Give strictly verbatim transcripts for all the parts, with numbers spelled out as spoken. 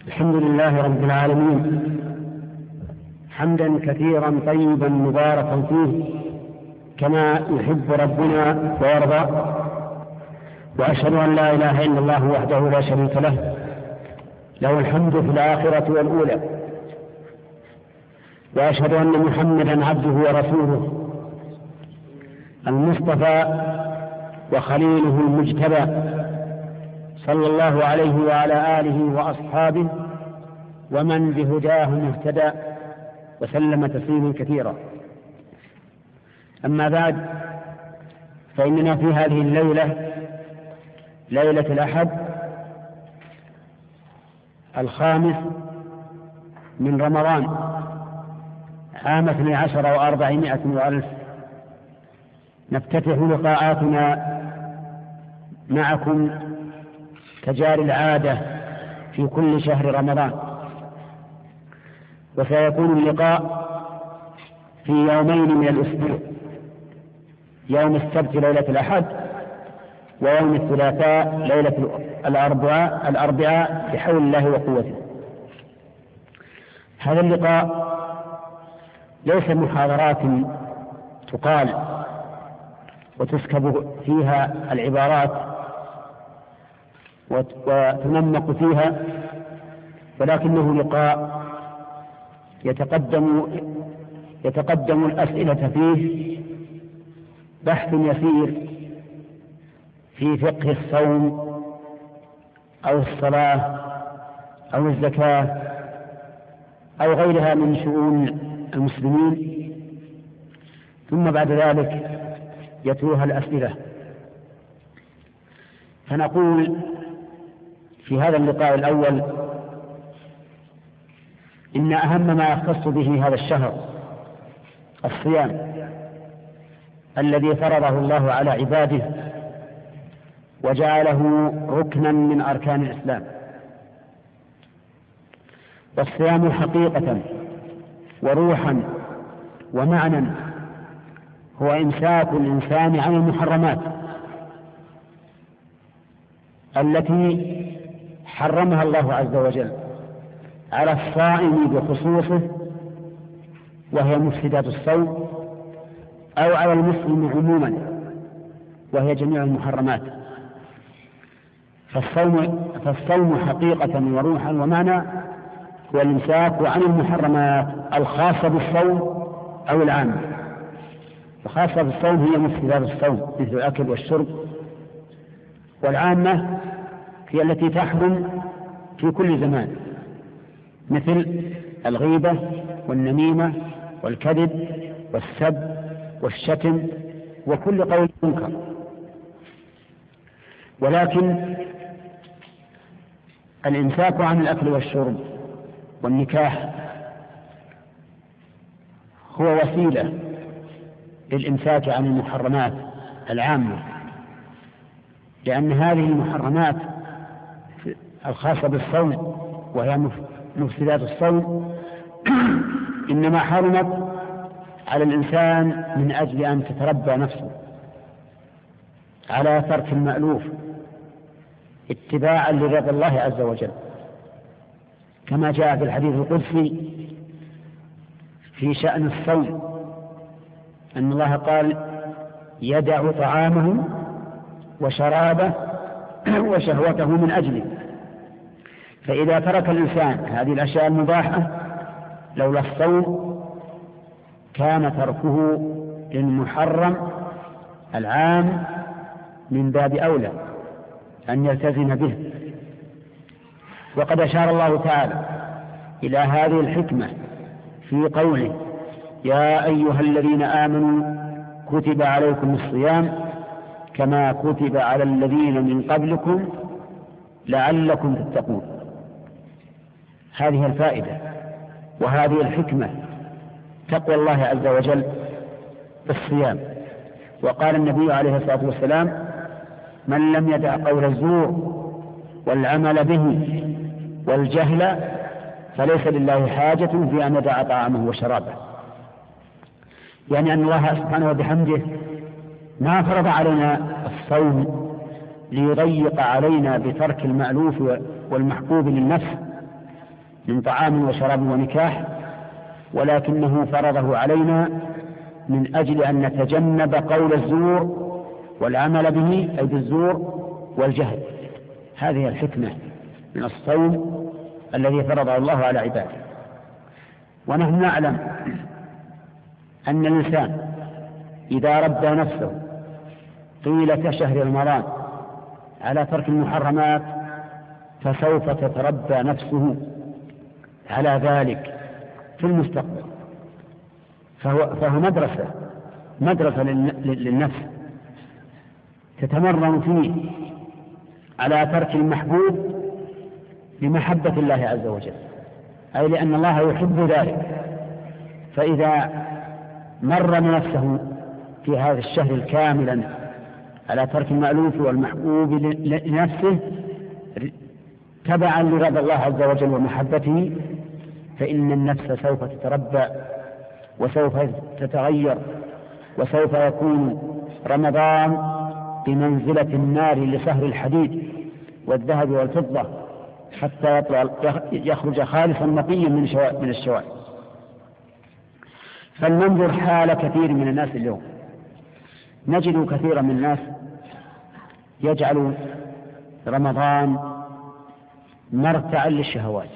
الحمد لله رب العالمين، حمدا كثيرا طيبا مباركا فيه كما يحب ربنا ويرضى. وأشهد أن لا إله إلا الله وحده لا شريك له، له الحمد في الآخرة والأولى. وأشهد أن محمدا عبده ورسوله المصطفى وخليله المجتبى، صلى الله عليه وعلى آله وأصحابه ومن بهداه مهتدى وسلم تسليما كثيرا. أما بعد، فإننا في هذه الليلة، ليلة الأحد الخامس من رمضان عام اثني عشر وأربعمائة وألف، نفتتح لقاءاتنا معكم كجار العادة في كل شهر رمضان، وسيكون اللقاء في يومين من الأسبوع، يوم السبت ليلة الأحد، ويوم الثلاثاء ليلة الأربعاء الأربعاء بحول الله وقوته. هذا اللقاء ليس محاضرات تقال وتسكب فيها العبارات وتنمق فيها، ولكنه لقاء يتقدم يتقدم الأسئلة فيه بحث يسير في فقه الصوم أو الصلاة أو الزكاة أو غيرها من شؤون المسلمين، ثم بعد ذلك يتلوها الأسئلة. فنقول في هذا اللقاء الأول إن أهم ما يختص به هذا الشهر الصيام الذي فرضه الله على عباده وجعله ركنا من أركان الإسلام. والصيام حقيقة وروحا ومعنى هو إمساك الإنسان عن المحرمات التي حرمها الله عز وجل على الصائم بخصوصه، وهي مفسدات الصوم، أو على المسلم عموما، وهي جميع المحرمات. فالصوم, فالصوم حقيقة وروحا ومعنى هو الإمساك عن المحرمات الخاصة بالصوم أو العامة. الخاصة بالصوم هي مفسدات الصوم مثل الأكل والشرب، والعامة هي التي تحرم في كل زمان مثل الغيبة والنميمة والكذب والسب والشتم وكل قول منكر. ولكن الإمساك عن الأكل والشرب والنكاح هو وسيلة للإمساك عن المحرمات العامة، لأن هذه المحرمات الخاصة بالصوم وهي مفسدات الصوم إنما حرمت على الإنسان من أجل أن تتربى نفسه على ترك المألوف اتباعا لرضا الله عز وجل، كما جاء في الحديث القدسي في شأن الصوم أن الله قال: يدع طعامه وشرابه وشهوته من أجله. فإذا ترك الإنسان هذه الأشياء المباحة لولا الصوم كان تركه للمحرم العام من باب أولى أن يلتزم به. وقد أشار الله تعالى إلى هذه الحكمة في قوله: يا أيها الذين آمنوا كتب عليكم الصيام كما كتب على الذين من قبلكم لعلكم تتقون. هذه الفائدة وهذه الحكمة، تقوى الله عز وجل بالصيام. وقال النبي عليه الصلاة والسلام: من لم يدع قول الزور والعمل به والجهل فليس لله حاجة في أن يدع طعامه وشرابه. يعني أن الله سبحانه وبحمده ما فرض علينا الصوم ليضيق علينا بترك المألوف والمحبوب للنفس، من طعام وشراب ونكاح، ولكنه فرضه علينا من أجل أن نتجنب قول الزور والعمل به، أي بالزور والجهل. هذه الحكمة من الصوم الذي فرضه الله على عباده. ونحن نعلم أن الإنسان إذا ربى نفسه طيلة شهر رمضان على ترك المحرمات فسوف تتربى نفسه على ذلك في المستقبل، فهو, فهو مدرسة مدرسة للنفس تتمرن فيه على ترك المحبوب لمحبة الله عز وجل، أي لأن الله يحب ذلك. فإذا مرن نفسه في هذا الشهر الكاملا على ترك المألوف والمحبوب لنفسه تبعا لرضا الله عز وجل ومحبته، فإن النفس سوف تتربى وسوف تتغير، وسوف يكون رمضان بمنزلة النار لصهر الحديد والذهب والفضة حتى يطلع يخرج خالصا نقيا من الشوائب. فلننظر حال كثير من الناس اليوم، نجد كثيرا من الناس يجعل رمضان مرتعا للشهوات،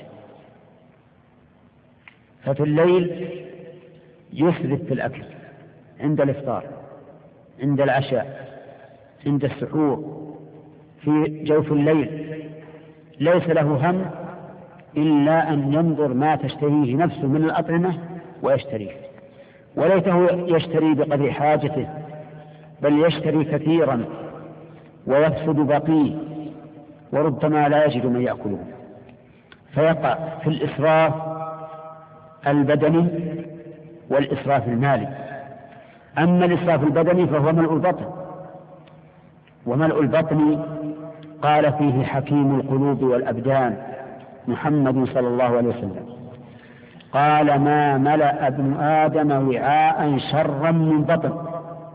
ففي الليل يسرف في الأكل عند الإفطار، عند العشاء، عند السحور، في جوف الليل، ليس له هم إلا أن ينظر ما تشتهيه نفسه من الأطعمة ويشتريه، وليته يشتري بقدر حاجته، بل يشتري كثيرا ويفسد بقيه، وربما لا يجد من يأكله، فيقع في الإسراف البدني والإسراف المالي. أما الإسراف البدني فهو ملء البطن، وملء البطن قال فيه حكيم القلوب والأبدان محمد صلى الله عليه وسلم، قال ما ملأ ابن آدم وعاء شرا من بطن،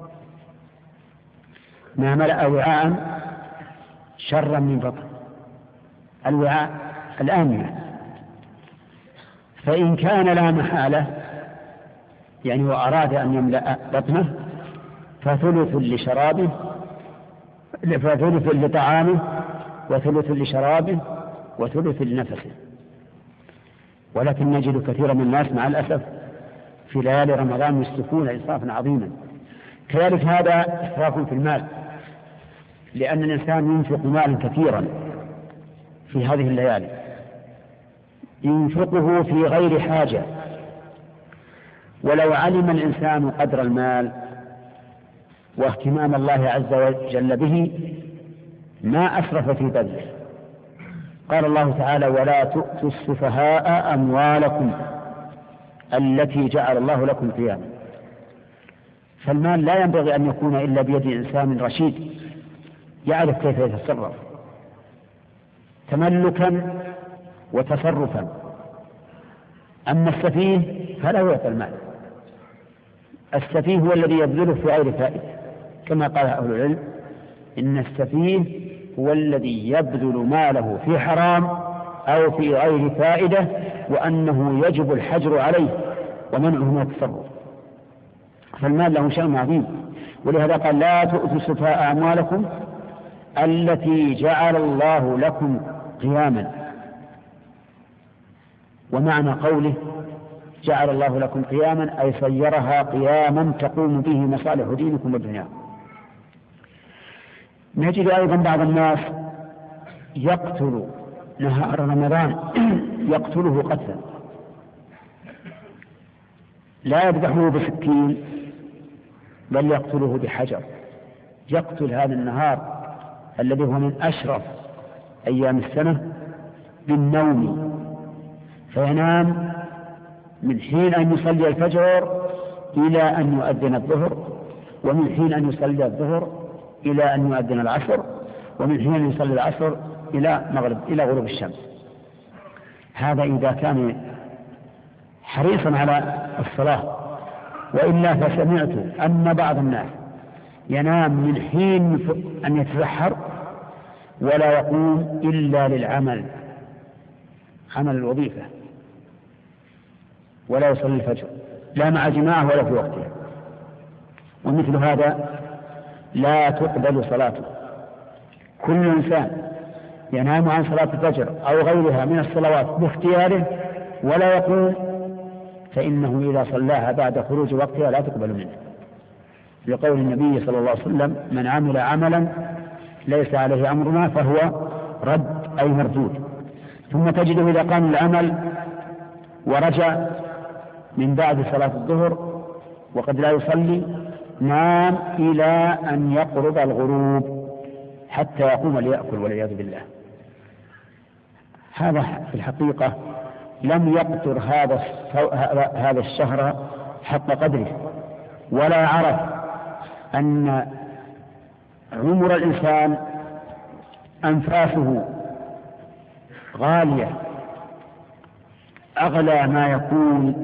ما ملأ وعاء شرا من بطن، الوعاء الآمنة. فإن كان لا محالة يعني وأراد أن يملأ بطنه فثلث لشرابه، فثلث لطعامه، وثلث لشرابه، وثلث لنفسه. ولكن نجد كثيرا من الناس مع الأسف في ليالي رمضان يسرفون إسرافا عظيما. كذلك هذا إسراف في المال، لأن الإنسان ينفق مالا كثيرا في هذه الليالي، ينفقه في غير حاجة، ولو علم الإنسان قدر المال واهتمام الله عز وجل به ما أسرف في بذله. قال الله تعالى ولا تؤتوا السفهاء أموالكم التي جعل الله لكم قياما. فالمال لا ينبغي أن يكون إلا بيد إنسان رشيد يعرف كيف يتصرف تملكا وتصرفا. أما السفيه فلا يعطى المال، السفيه هو الذي يبذله في غير فائدة، كما قال أهل العلم إن السفيه هو الذي يبذل ماله في حرام أو في غير فائدة، وأنه يجب الحجر عليه ومنعه من التصرف. فالمال له شأن عظيم، ولهذا قال لا تؤتوا السفهاء أموالكم التي جعل الله لكم قياما. ومعنى قوله جعل الله لكم قياما أي صيرها قياما تقوم به مصالح دينكم ودنياكم. نجد أيضا بعض الناس يقتل نهار رمضان يقتله قتلا، لا يذبحه بسكين بل يقتله بحجر، يقتل هذا النهار الذي هو من أشرف أيام السنة بالنوم، فينام من حين أن يصلي الفجر إلى أن يؤذن الظهر، ومن حين أن يصلي الظهر إلى أن يؤذن العصر، ومن حين أن يصلي العصر إلى مغرب إلى غروب الشمس. هذا إذا كان حريصا على الصلاة، وإلا فسمعت أن بعض الناس ينام من حين أن يتسحر ولا يقوم إلا للعمل، عمل الوظيفة، ولا يصلي الفجر لا مع جماعة ولا في وقتها، ومثل هذا لا تقبل صلاته. كل إنسان ينام عن صلاة الفجر أو غيرها من الصلوات باختياره ولا يقوم، فإنه إذا صلاها بعد خروج وقتها لا تقبل منه، لقول النبي صلى الله عليه وسلم: من عمل عملا ليس عليه أمرنا فهو رد أي مردود. ثم تجده إذا قام العمل ورجع من بعد صلاة الظهر وقد لا يصلي، نام إلى أن يقرب الغروب حتى يقوم ليأكل والعياذ بالله. هذا في الحقيقة لم يقدر هذا هذا الشهر حق قدره، ولا عرف أن عمر الإنسان أنفاسه غالية، أغلى ما يكون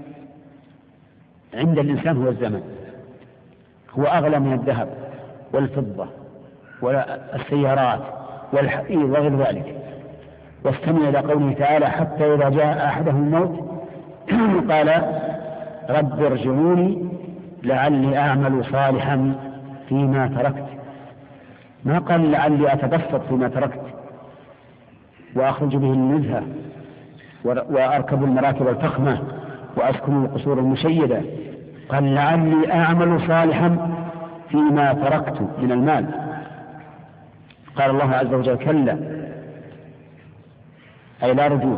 عند الإنسان هو الزمن، هو أغلى من الذهب والفضة والسيارات والحرير وغير ذلك. واستمع إلى قوله تعالى: حتى إذا جاء أحدهم الموت قال رب ارجعوني لعلي أعمل صالحا فيما تركت. ما قال لعلي أتبسط فيما تركت وأخرج به النزهة وأركب المراكب الفخمة وأسكن القصور المشيدة، قال لعلي أعمل صالحا فيما تركت من المال. قال الله عز وجل: كلا، أي لا رجوع،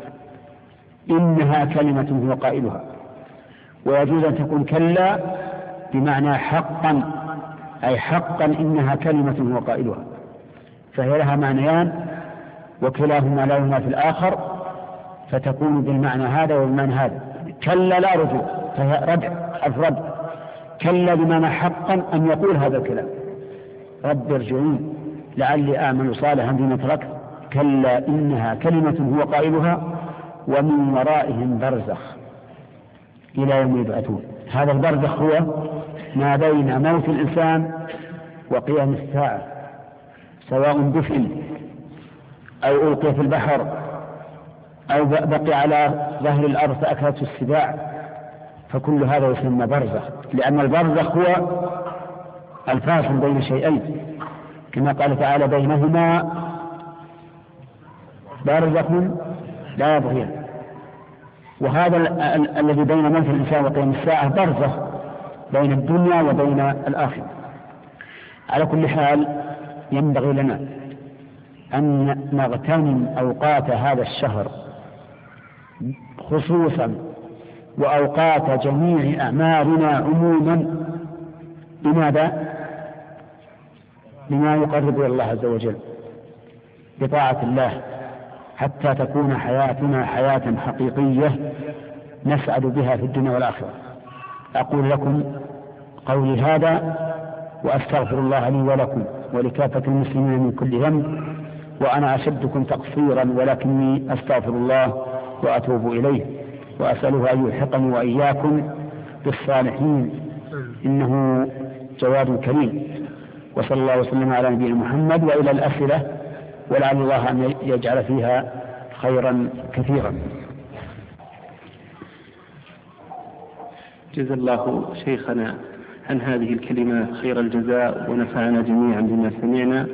إنها كلمة هو قائلها. ويجوز أن تكون كلا بمعنى حقا، أي حقا إنها كلمة هو قائلها، فهي لها معنيان وكلاهما لا ينافي الآخر، فتكون بالمعنى هذا والمعنى هذا. كلا لا رجوع فهي ردع، حرف ردع. كلا بمعنى حقا أن يقول هذا الكلام: رب ارجعون لعلي أعمل صالحا فيما تركت، كلا إنها كلمة هو قائلها ومن ورائهم برزخ إلى يوم يبعثون. هذا البرزخ هو ما بين موت الإنسان وقيام الساعة، سواء دفن أو ألقي في البحر أو بقي على ظهر الأرض فأكلته السباع، فكل هذا يسمى برزخ، لأن البرزخ هو الفاصل بين شيئين، كما قال تعالى: بينهما برزخ لا يبغيان. وهذا الذي بين موت الإنسان وقيام الساعة برزخ بين الدنيا وبين الآخرة. على كل حال ينبغي لنا أن نغتنم أوقات هذا الشهر خصوصا وأوقات جميع أعمالنا عموما. لماذا؟ لما يقرب إلى الله عز وجل بطاعة الله، حتى تكون حياتنا حياة حقيقية نسعد بها في الدنيا والآخرة. أقول لكم قولي هذا وأستغفر الله لي ولكم ولكافة المسلمين من كل ذنب، وأنا أشدكم تقصيرا ولكني أستغفر الله وأتوب إليه، وأسأله أن يلحقني وإياكم بالصالحين إنه جواد كريم. وصلى الله وسلم على نبينا محمد. وإلى الأسئلة، ولعل الله أن يجعل فيها خيرا كثيرا. جزا الله شيخنا عن هذه الكلمات خير الجزاء، ونفعنا جميعا بما سمعنا.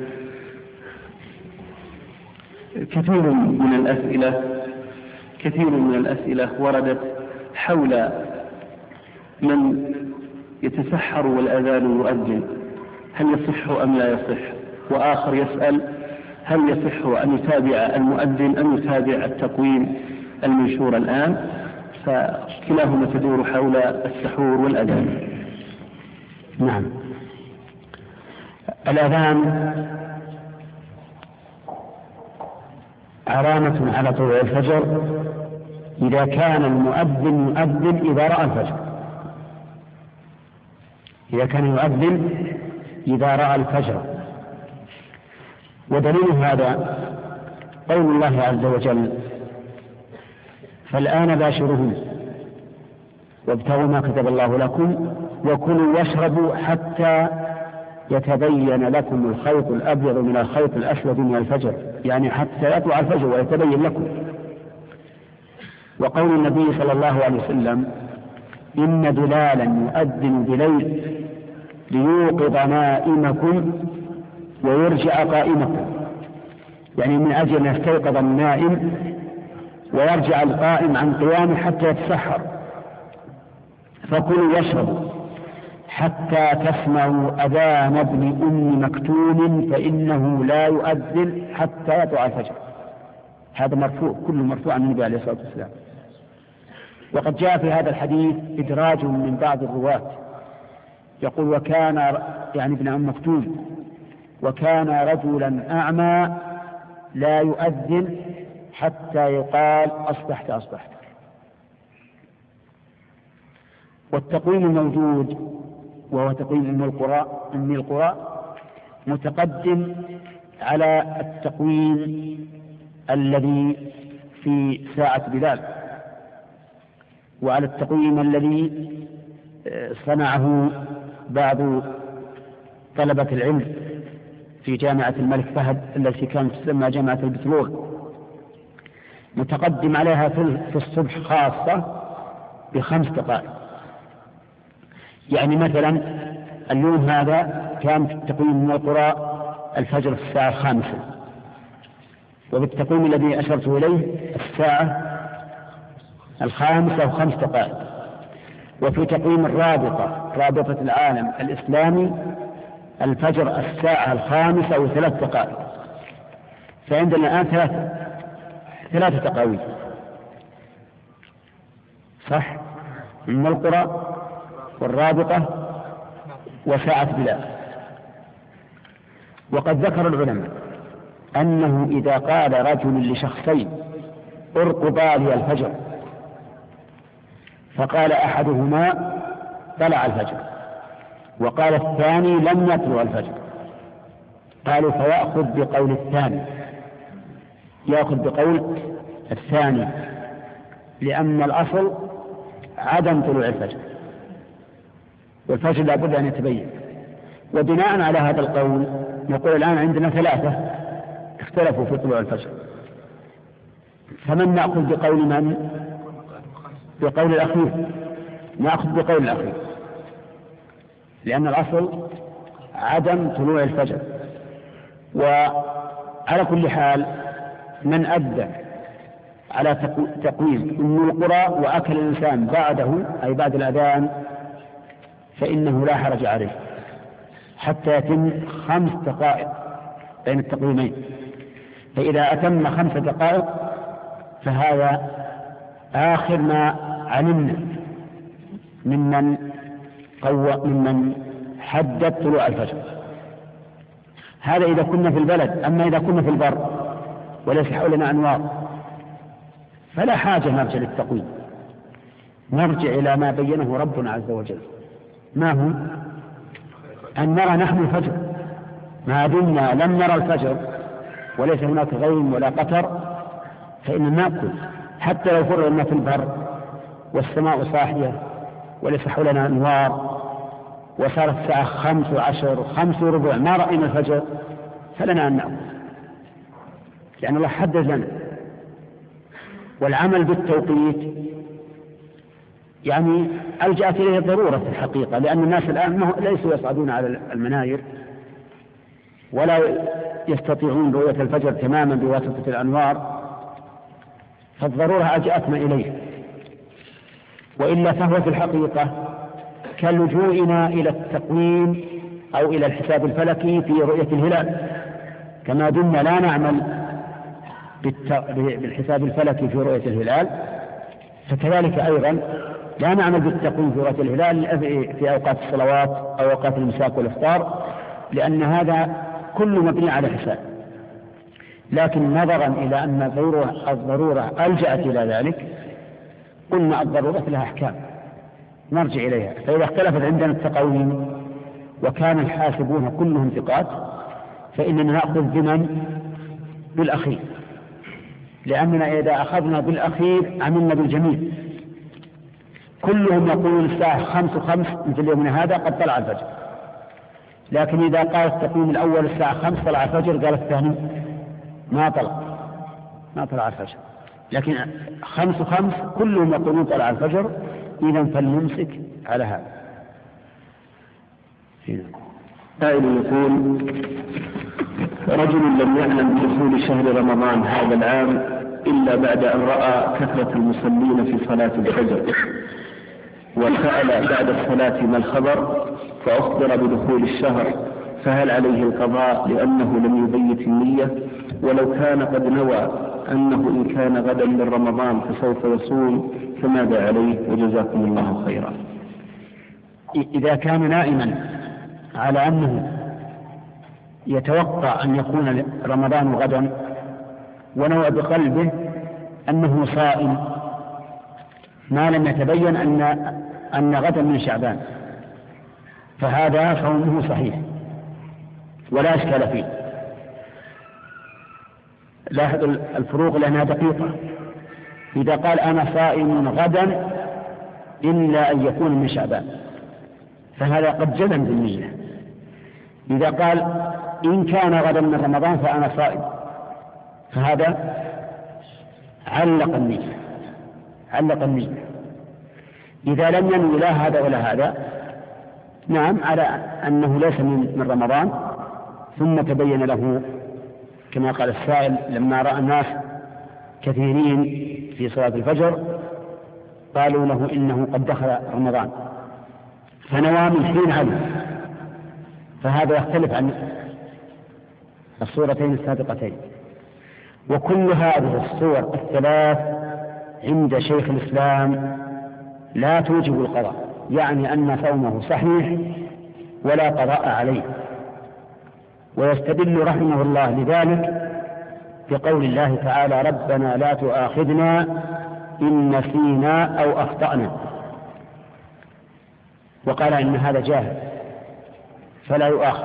كثير من الأسئلة كثير من الأسئلة وردت حول من يتسحر والأذان يؤذن، هل يصح أم لا يصح؟ وآخر يسأل: هل يصح أن يتابع المؤذن أم يتابع التقويم المنشور الآن؟ فكلاهما تدور حول السحور والأذان. نعم، الأذان علامة على طلوع الفجر إذا كان المؤذن يؤذن إذا رأى الفجر، إذا كان يؤذن إذا رأى الفجر. ودليل هذا قول الله عز وجل: فالآن باشرهم وابتغوا ما كتب الله لكم وكلوا واشربوا حتى يتبين لكم الخيط الأبيض من الخيط الأسود من الفجر، يعني حتى يطلع الفجر ويتبين لكم. وقول النبي صلى الله عليه وسلم إن بلالا يؤذن بليل ليوقظ نائمكم ويرجع قائمكم، يعني من أجل أن يستيقظ النائم ويرجع القائم عن قيامه حتى يتسحر. فكلوا واشربوا حتى تسمعوا أذان ابن أم مكتوم فإنه لا يؤذن حتى يطلع الفجر. هذا مرفوع، كله مرفوع عن النبي عليه الصلاة والسلام. وقد جاء في هذا الحديث إدراج من بعض الرواة يقول وكان يعني ابن أم مكتوم وكان رجلا أعمى لا يؤذن حتى يقال أصبحت أصبحت. والتقويم الموجود وهو تقويم أم القرى أم القرى متقدم على التقويم الذي في ساعة بلال وعلى التقويم الذي صنعه بعض طلبة العلم في جامعة الملك فهد التي كانت تسمى جامعة البترول، متقدم عليها في الصبح خاصة بخمس دقائق. يعني مثلا اليوم هذا كان في التقويم من القرى الفجر في الساعة الخامسة، وبالتقويم الذي أشرت إليه الساعة الخامسة وخمس دقائق. وفي تقويم الرابطة رابطة العالم الإسلامي الفجر الساعة الخامسة وثلاث دقائق. فعندنا الآن ثلاثة ثلاثة تقاويم صح، من القرى والرابطة وساعة بلال. وقد ذكر العلماء أنه إذا قال رجل لشخصين ارقبا لي الفجر فقال أحدهما طلع الفجر وقال الثاني لم يطلع الفجر، قالوا فيأخذ بقول الثاني يأخذ بقول الثاني لأن الأصل عدم طلوع الفجر والفجر لا بد أن يتبين. وبناء على هذا القول نقول الآن عندنا ثلاثة اختلفوا في طلوع الفجر، فمن نأخذ بقول من؟ بقول الأخير، نأخذ بقول الأخير لأن الأصل عدم طلوع الفجر. وعلى كل حال من أدى على تقويم أم القرى وأكل الإنسان بعده أي بعد الأذان فإنه لا حرج عليه حتى يتم خمس دقائق بين التقويمين. فإذا أتم خمس دقائق فهذا آخر ما علمنا ممن قوى ممن حدد طلوع الفجر. هذا إذا كنا في البلد. أما إذا كنا في البر وليس حولنا أنوار فلا حاجة نرجع للتقويم، نرجع إلى ما بينه ربنا عز وجل. ما هو؟ أن نرى نحن الفجر، ما دمنا لم نرى الفجر وليس هناك غيم ولا قطر فإن نأكل حتى لو فرغنا في البر والسماء صاحية وليس حولنا أنوار وصارت الساعة خمس وعشر خمس وربع ما رأينا الفجر فلنا أن نأكل لأن الله حدد لنا. والعمل بالتوقيت يعني ألجأت إليه الضرورة في الحقيقة، لأن الناس الآن ليسوا يصعدون على المناير ولا يستطيعون رؤية الفجر تماما بواسطة الأنوار، فالضرورة ألجأتنا إليه. وإلا فهو في الحقيقة كلجوئنا إلى التقويم أو إلى الحساب الفلكي في رؤية الهلال، كما دمنا لا نعمل بالحساب الفلكي في رؤية الهلال فكذلك أيضا لا نعمل بالتقويم في رؤية الهلال في أوقات الصلوات أو أوقات الإمساك والإفطار، لأن هذا كله مبني على حساب. لكن نظرا إلى أن الضرورة ألجأت إلى ذلك قلنا الضرورة لها أحكام نرجع إليها. فإذا اختلفت عندنا التقويم وكان الحاسبون كلهم ثقات فإننا نأخذ بمن؟ بالأخير، لأننا إذا أخذنا بالأخير عملنا بالجميع. كلهم يقولون الساعة خمس وخمس مثل يومنا هذا قد طلع الفجر، لكن إذا قال التقويم الأول الساعة خمس طلع الفجر قال الثاني ما طلع ما طلع الفجر، لكن خمس خمس كلهم يقولون طلع الفجر، إذا فلنمسك على هذا. سائل يقول: رجل لم يعلم بدخول شهر رمضان هذا العام إلا بعد أن رأى كثرة المصلين في صلاة الفجر، وسأل بعد الصلاة ما الخبر فأخبر بدخول الشهر، فهل عليه القضاء لأنه لم يبيت النية؟ ولو كان قد نوى أنه إن كان غدا من رمضان فسوف يصوم فماذا عليه؟ وجزاكم الله خيرا. إذا كان نائما على أنه يتوقع أن يكون رمضان غدا ونوى بقلبه أنه صائم ما لم يتبين أن أن غدا من شعبان، فهذا صومه صحيح ولا إشكال فيه. لاحظ الفروق لأنها دقيقة. إذا قال أنا صائم غدا إلا أن يكون من شعبان فهذا قد جزم بالنية. إذا قال إن كان غدا من رمضان فأنا صائم فهذا علق النية علق النية. إذا لم ينوي لا هذا ولا هذا، نعم، على أنه ليس من رمضان، ثم تبين له كما قال السائل لما رأى الناس كثيرين في صلاة الفجر قالوا له إنه قد دخل رمضان فنوى من حين علم، فهذا يختلف عن الصورتين السابقتين. وكل هذه الصور الثلاث عند شيخ الإسلام لا توجب القضاء، يعني أن صومه صحيح ولا قضاء عليه. ويستدل رحمه الله لذلك بقول الله تعالى: ربنا لا تؤاخذنا إن نسينا أو أخطأنا، وقال إن هذا جاهل فلا يؤاخذ.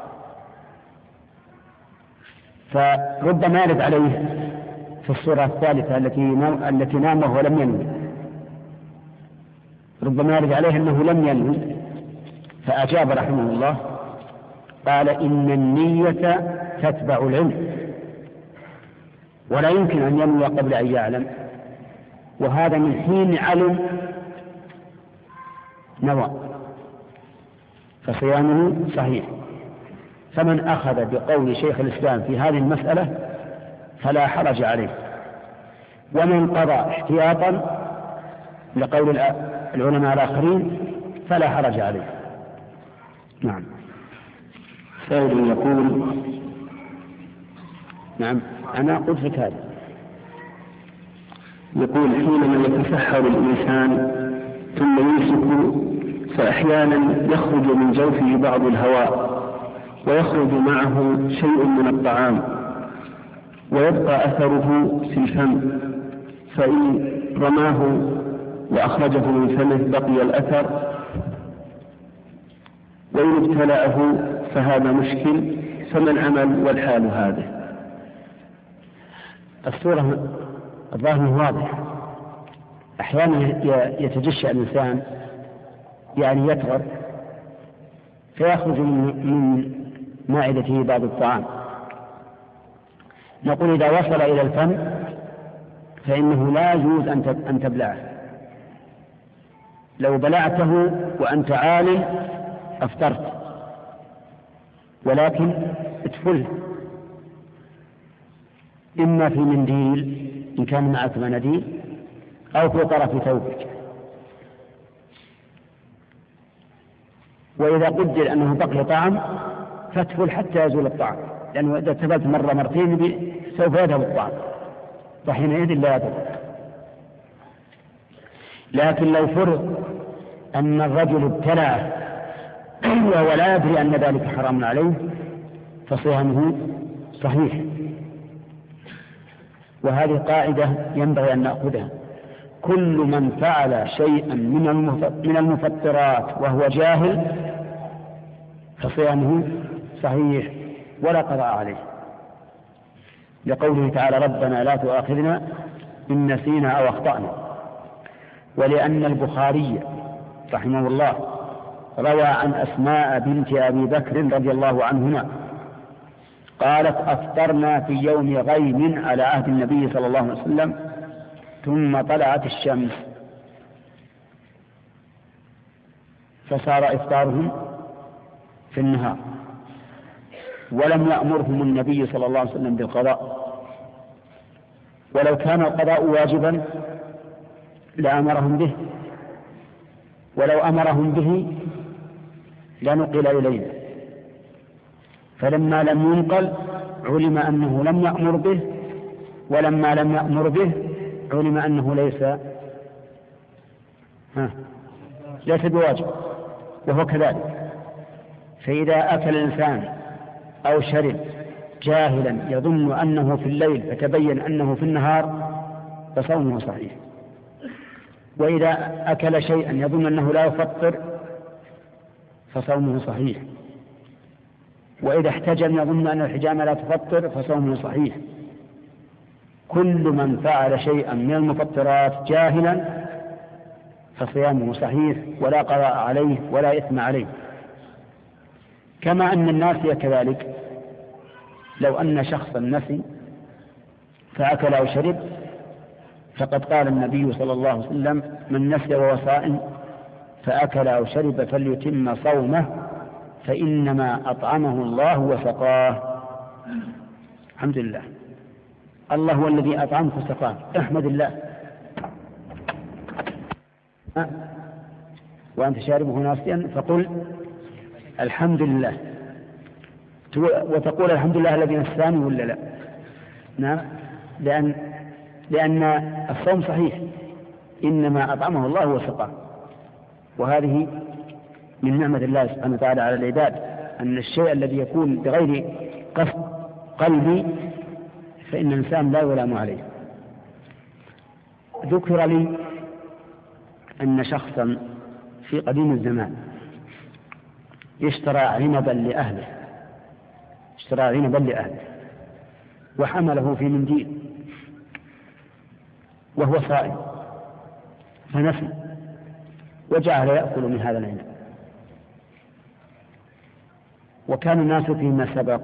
فربما يرد عليه في الصورة الثالثة التي التي نامه ولم ينوي، ربما يرد عليه أنه لم ينوي، فأجاب رحمه الله قال: إن النية تتبع العلم، ولا يمكن أن ينوي قبل أن يعلم، وهذا من حين علم نوى، فصيامه صحيح. فمن أخذ بقول شيخ الإسلام في هذه المسألة فلا حرج عليه، ومن قضى احتياطا لقول العلماء الآخرين فلا حرج عليه. نعم. سائل يقول: نعم أنا قلت لك هذا. يقول: حينما يتسحر الإنسان ثم يمسك فأحيانا يخرج من جوفه بعض الهواء ويخرج معه شيء من الطعام ويبقى أثره في الفم، فإن رماه وأخرجه من فمه بقي الأثر، وإن ابتلعه فهذا مشكل، فما العمل والحال هذه؟ الصورة الظاهر واضح. أحيانا يتجشأ الإنسان يعني يتغر فيخرج من معدته بعض الطعام، نقول إذا وصل إلى الفم فإنه لا يجوز أن تبلعه. لو بلعته وأنت عالم أفطرت، ولكن ادفله إما في منديل إن كان معك مناديل أو في طرف ثوبك. وإذا قدر أنه بقي طعم فادفل حتى يزول الطعم، لأنه إذا تبلت مرة مرتين سوف يذهب الطعم وحينئذ لا يضر. لكن لو فرض أن الرجل ابتلع وهو لا يدري أن ذلك حرام عليه فصيامه صحيح. وهذه قاعدة ينبغي أن نأخذها: كل من فعل شيئا من المفطرات وهو جاهل فصيامه صحيح ولا قضاء عليه، لقوله تعالى: ربنا لا تؤاخذنا إن نسينا أو أخطأنا. ولأن البخاري رحمه الله روى عن أسماء بنت أبي بكر رضي الله عنهما قالت: أفطرنا في يوم غيم على عهد النبي صلى الله عليه وسلم ثم طلعت الشمس فصار إفطارهم في النهار، ولم يأمرهم النبي صلى الله عليه وسلم بالقضاء، ولو كان القضاء واجبا لأمرهم به، ولو أمرهم به لنقل إلينا، فلما لم ينقل علم أنه لم يأمر به، ولما لم يأمر به علم أنه ليس ها ليس بواجب، وهو كذلك. فإذا أكل الإنسان أو شرب جاهلا يظن أنه في الليل فتبين أنه في النهار فصومه صحيح، وإذا أكل شيئا يظن أنه لا يفطر فصومه صحيح، وإذا احتجم يظن أن الحجامة لا تفطر فصومه صحيح. كل من فعل شيئا من المفطرات جاهلا فصيامه صحيح ولا قضاء عليه ولا إثم عليه. كما أن الناس كذلك، لو أن شخصا نسي فأكل أو شرب فقد قال النبي صلى الله عليه وسلم: من نسي وهو صائم فأكل أو شرب فليتم صومه فإنما أطعمه الله وسقاه. الحمد لله، الله هو الذي أطعمك وسقاه، احمد الله. وأنت شاربه ناسيا فقل الحمد لله، وتقول الحمد لله الذي نساني ولا لا؟ نعم، لأن لأن الصوم صحيح، إنما أطعمه الله وسقاه. وهذه من نعمة الله سبحانه وتعالى على العباد، أن الشيء الذي يكون بغير قصد قلبي فإن الإنسان لا يلام عليه. ذكر لي أن شخصا في قديم الزمان اشترى عنبا لأهله اشترى عنبا لأهله وحمله في منديل وهو صائم فنسي وجعل يأكل من هذا العنب. وكان الناس فيما سبق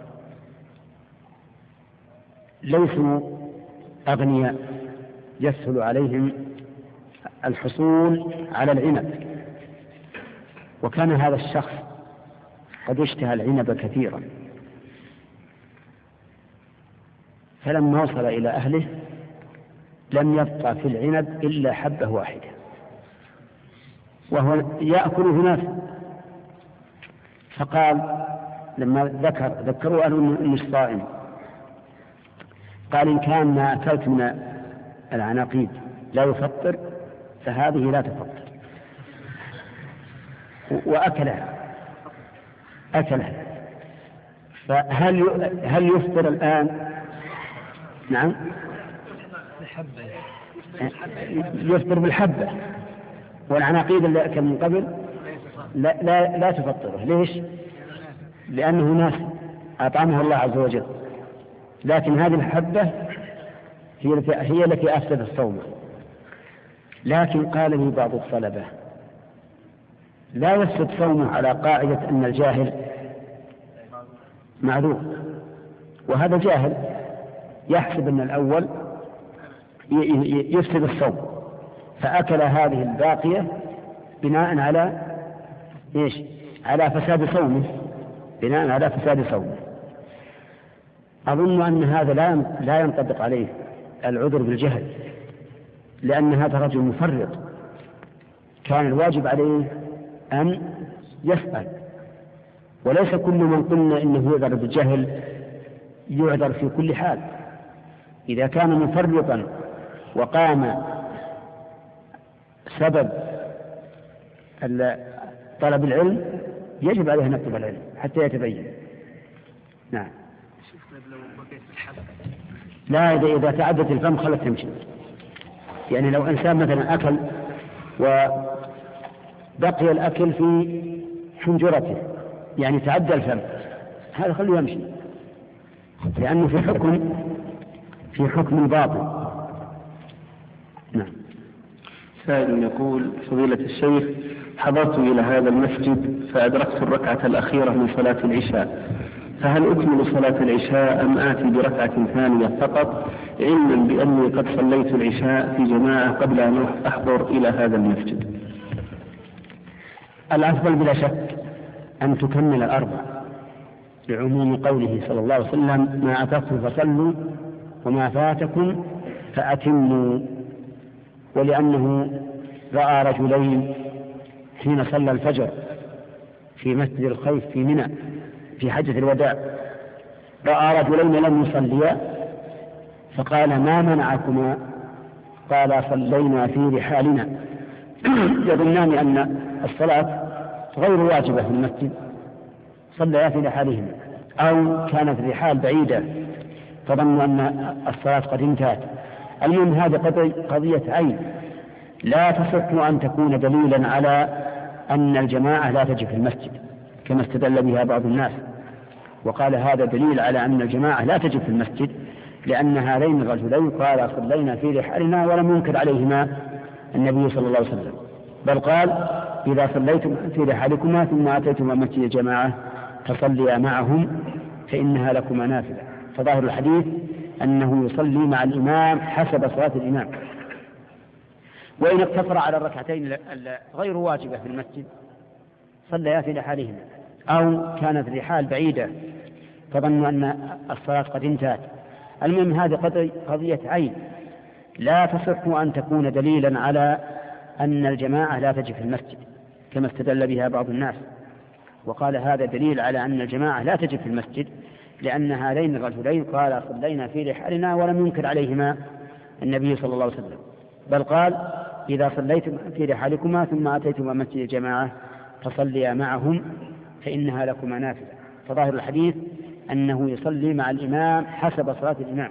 ليسوا أغنياء يسهل عليهم الحصول على العنب، وكان هذا الشخص قد اشتهى العنب كثيرا، فلما وصل إلى أهله لم يبقى في العنب إلا حبة واحدة وهو يأكل هناك. فقال لما ذكر ذكروا أنه إنه صائم، قال: إن كان ما أكلت من العناقيد لا يفطر فهذه لا تفطر. وأكلها أكلها فهل هل يفطر الآن؟ نعم، يفطر بالحبة، والعناقيد اللي أكل من قبل لا, لا, لا تفطره. ليش؟ لأنه ناس أطعمه الله عز وجل، لكن هذه الحبة هي التي, هي التي أفسد الصوم. لكن قال لي بعض الطلبة: لا يفسد صومه على قاعدة أن الجاهل معذور، وهذا جاهل يحسب أن الأول يفسد الصوم فأكل هذه الباقية بناء على إيش؟ على فساد صومه، بناء على فساد صومه. أظن أن هذا لا لا ينطبق عليه العذر بالجهل، لأن هذا رجل مفرط كان الواجب عليه أن يسأل، وليس كل من قلنا إنه يعذر بالجهل يعذر في كل حال. إذا كان مفرطا وقام سبب طلب العلم يجب عليه أن يطلب العلم حتى يتبين. نعم. لا، إذا, إذا تعدت الفم خلت تمشي. يعني لو إنسان مثلا أكل وبقي الأكل في حنجرته يعني تعدى الفم، هذا خليه يمشي، لأنه في حكم في حكم الباطل. نعم. سائل يقول: فضيلة الشيخ، حضرت إلى هذا المسجد فأدركت الركعة الأخيرة من صلاة العشاء، فهل أكمل صلاة العشاء أم آتي بركعة ثانية فقط، علما بأني قد صليت العشاء في جماعة قبل أن أحضر إلى هذا المسجد؟ الأفضل بلا شك أن تكمل الأربع، لعموم قوله صلى الله عليه وسلم: ما أتركتم فصلوا وما فاتكم فأتموا. ولأنه رأى رجلين حين صلى الفجر في مسجد الخيف في منى في حجة الوداع، رأى رجلين لم يصليا فقال: ما منعكما؟ قال: صلينا في رحالنا. يظنان أن الصلاة غير واجبة في المسجد، صليا في رحالهما، أو كانت الرحال بعيدة فظنوا أن الصلاة قد انتهت. المهم هذه قضية عين لا تصح أن تكون دليلا على أن الجماعة لا تجب في المسجد كما استدل بها بعض الناس، وقال هذا دليل على أن الجماعة لا تجب في المسجد، لأن هذين الرجلين قال: صلينا في رحالنا، ولم ينكر عليهما النبي صلى الله عليه وسلم، بل قال: إذا صليتم في رحالكما ثم أتيتم مسجد الجماعة فصليا معهم فإنها لكما نافلة. فظاهر الحديث أنه يصلي مع الإمام حسب صلاة الإمام. وإن اقتصر على الركعتين غير واجبة في المسجد صليا في رحالهما، أو كانت الرحال بعيدة فظنوا أن الصلاة قد انتهت. المهم هذه قضية عين لا تصح أن تكون دليلا على أن الجماعة لا تجب في المسجد كما استدل بها بعض الناس، وقال هذا دليل على أن الجماعة لا تجب في المسجد، لأن هذين الرجلين قال: صلينا في رحالنا، ولم ينكر عليهما النبي صلى الله عليه وسلم، بل قال: إذا صليتم في رحالكما ثم أتيتم مسجد الجماعة فصليا معهم فإنها لكما نافلة. فظاهر الحديث أنه يصلي مع الإمام حسب صلاة الإمام.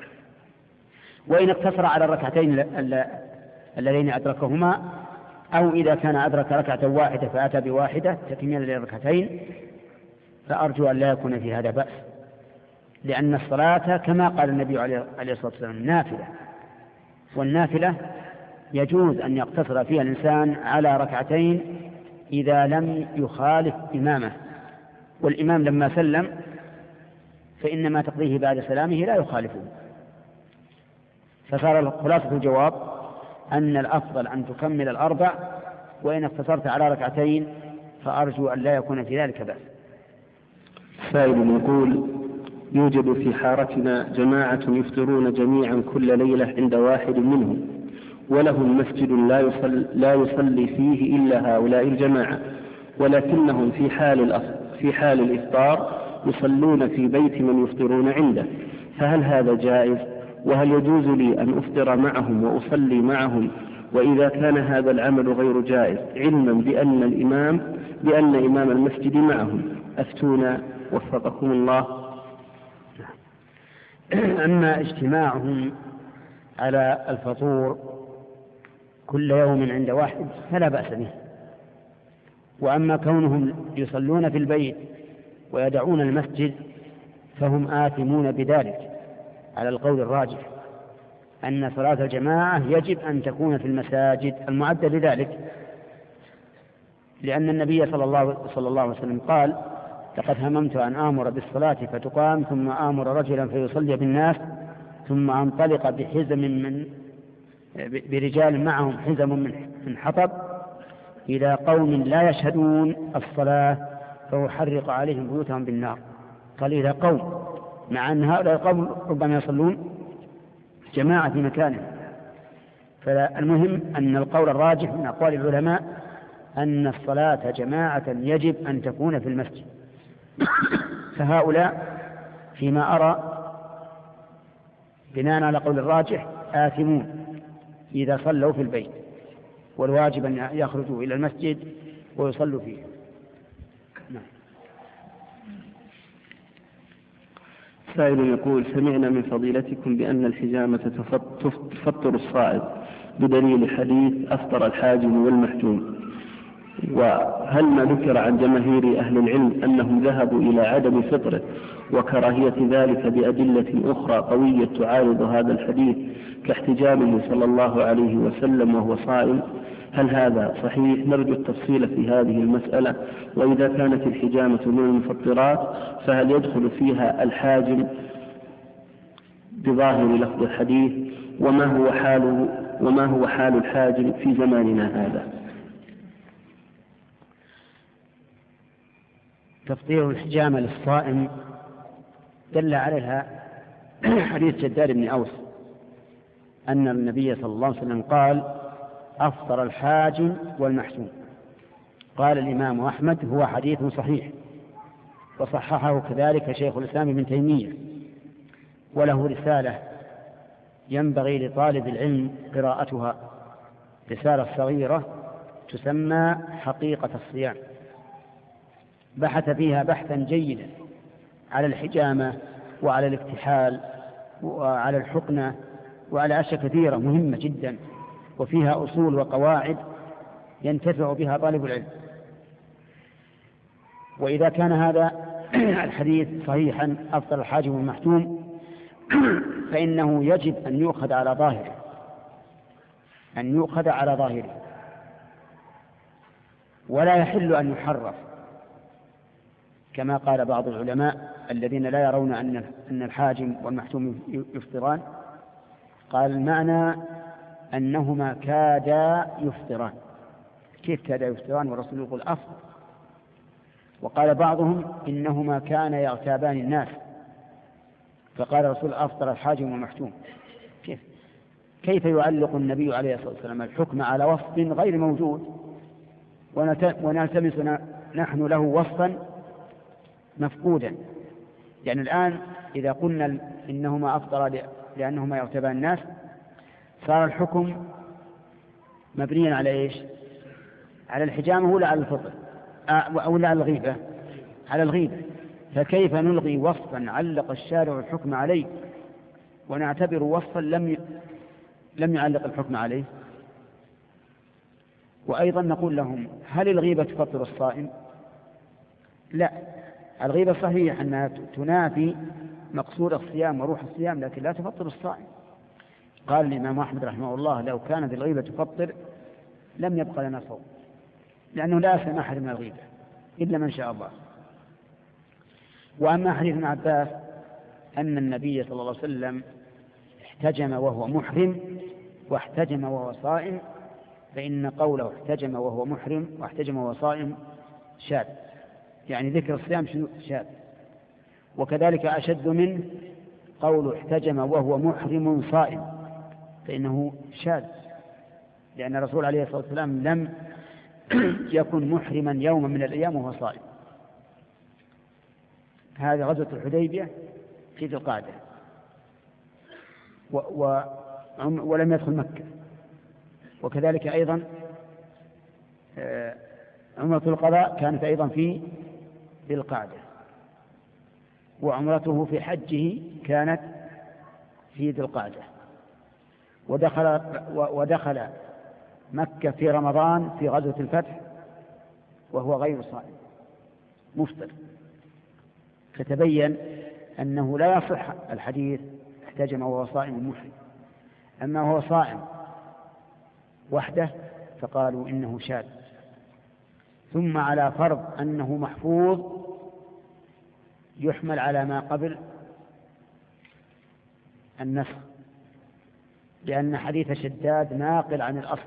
وإن اقتصر على الركعتين اللذين أدركهما، أو إذا كان أدرك ركعة واحدة فأتى بواحدة تكميلا للركعتين، فأرجو أن لا يكون في هذا بأس، لأن الصلاة كما قال النبي عليه الصلاة والسلام نافلة، والنافلة يجوز أن يقتصر فيها الإنسان على ركعتين إذا لم يخالف إمامه، والإمام لما سلم فإنما تقضيه بعد سلامه لا يخالفه. فصار خلاصة الجواب أن الأفضل أن تكمل الأربع، وإن اقتصرت على ركعتين فأرجو أن لا يكون في ذلك بأس. سائل يقول: يوجد في حارتنا جماعة يفطرون جميعا كل ليلة عند واحد منهم، ولهم مسجد لا يصلي, لا يصلي فيه إلا هؤلاء الجماعة، ولكنهم في حال, في حال الإفطار يصلون في بيت من يفطرون عنده، فهل هذا جائز؟ وهل يجوز لي أن أفطر معهم وأصلي معهم؟ وإذا كان هذا العمل غير جائز علما بأن الإمام بأن إمام المسجد معهم، أفتونا وفقكم الله. أما اجتماعهم على الفطور كل يوم عند واحد فلا بأس به، وأما كونهم يصلون في البيت ويدعون المسجد فهم آثمون بذلك على القول الراجح، أن صلاة الجماعة يجب أن تكون في المساجد المعدة لذلك، لأن النبي صلى الله, صلى الله عليه وسلم قال: لقد هممت أن آمر بالصلاة فتقام ثم آمر رجلا فيصلي بالناس ثم أنطلق بحزم من برجال معهم حزم من حطب إلى قوم لا يشهدون الصلاة فأحرق عليهم بيوتهم بالنار. قال إلى قوم، مع أن هؤلاء القوم ربما يصلون جماعة في مكانه. فالمهم أن القول الراجح من أقوال العلماء أن الصلاة جماعة يجب أن تكون في المسجد. فهؤلاء فيما أرى بناء على قول الراجح آثمون إذا صلوا في البيت، والواجب أن يخرجوا إلى المسجد ويصلوا فيه. نعم. سائل يقول: سمعنا من فضيلتكم بأن الحجامة تفطر الصائم بدليل حديث أفطر الحاجم والمحجوم، وهل ما ذكر عن جماهير أهل العلم أنهم ذهبوا إلى عدم فطره وكراهية ذلك بأدلة أخرى قوية تعارض هذا الحديث كاحتجامه صلى الله عليه وسلم وهو صائم، هل هذا صحيح؟ نرجو التفصيل في هذه المسألة. وإذا كانت الحجامة من المفطرات فهل يدخل فيها الحاجم بظاهر لفظ الحديث؟ وما هو حاله وما هو حال الحاجم في زماننا هذا؟ تفطير الحجامة للصائم دل عليها حديث شداد بن أوس أن النبي صلى الله عليه وسلم قال: أفطر الحاجم والمحجوم. قال الإمام أحمد: هو حديث صحيح، وصححه كذلك شيخ الإسلام ابن تيمية، وله رسالة ينبغي لطالب العلم قراءتها، رسالة صغيرة تسمى حقيقة الصيام، بحث فيها بحثا جيدا على الحجامة وعلى الاكتحال وعلى الحقنة وعلى أشياء كثيرة مهمة جدا، وفيها أصول وقواعد ينتفع بها طالب العلم. وإذا كان هذا الحديث صحيحا أفطر الحاجم والمحجوم فإنه يجب أن يؤخذ على ظاهره، أن يؤخذ على ظاهره، ولا يحل أن يحرف كما قال بعض العلماء الذين لا يرون أن أن الحاجم والمحجوم يفطران. قال المعنى أنهما كادا يفطران. كيف كادا يفطران والرسول يقول أفطر؟ وقال بعضهم إنهما كانا يغتابان الناس، فقال الرسول أفطر الحاجم والمحجوم. كيف كيف يعلق النبي عليه الصلاة والسلام الحكم على وصف غير موجود ونلتمس نحن له وصفا مفقودا؟ يعني الآن إذا قلنا إنهما أفطر لأنهما يغتابان الناس صار الحكم مبنيا على إيش؟ على الحجامة ولا على الفطر أو لا على الغيبة؟ على الغيبة. فكيف نلغي وصفا علق الشارع الحكم عليه ونعتبر وصفا لم ي... لم يعلق الحكم عليه؟ وأيضا نقول لهم: هل الغيبة تفطر الصائم؟ لا، الغيبة صحيح أنها تنافي مقصود الصيام وروح الصيام، لكن لا تفطر الصائم. قال الإمام أحمد رحمه الله: لو كانت الغيبة تفطر لم يبقى لنا صوم، لأنه لا يسلم أحد من الغيبة إلا من شاء الله. وأما حديث ابن عباس أن النبي صلى الله عليه وسلم احتجم وهو محرم واحتجم وهو صائم، فإن قوله احتجم وهو محرم واحتجم وهو صائم شاذ، يعني ذكر الصيام شاذ. وكذلك أشد منه قوله احتجم وهو محرم صائم، فإنه شاذ، لأن الرسول عليه الصلاة والسلام لم يكن محرما يوما من الأيام وهو صائم. هذه غزوة الحديبية في ذي القعدة، و و ولم يدخل مكة. وكذلك أيضا عمرة القضاء كانت أيضا في ذي القعدة، وعمرته في حجه كانت في ذي القعدة، ودخل, ودخل مكة في رمضان في غزوة الفتح وهو غير صائم مفطر. فتبين أنه لا يصح الحديث احتجم وهو صائم محرم. أما هو صائم وحده فقالوا إنه شاذ. ثم على فرض أنه محفوظ يحمل على ما قبل النسخ، لأن حديث شداد ناقل عن الأصل،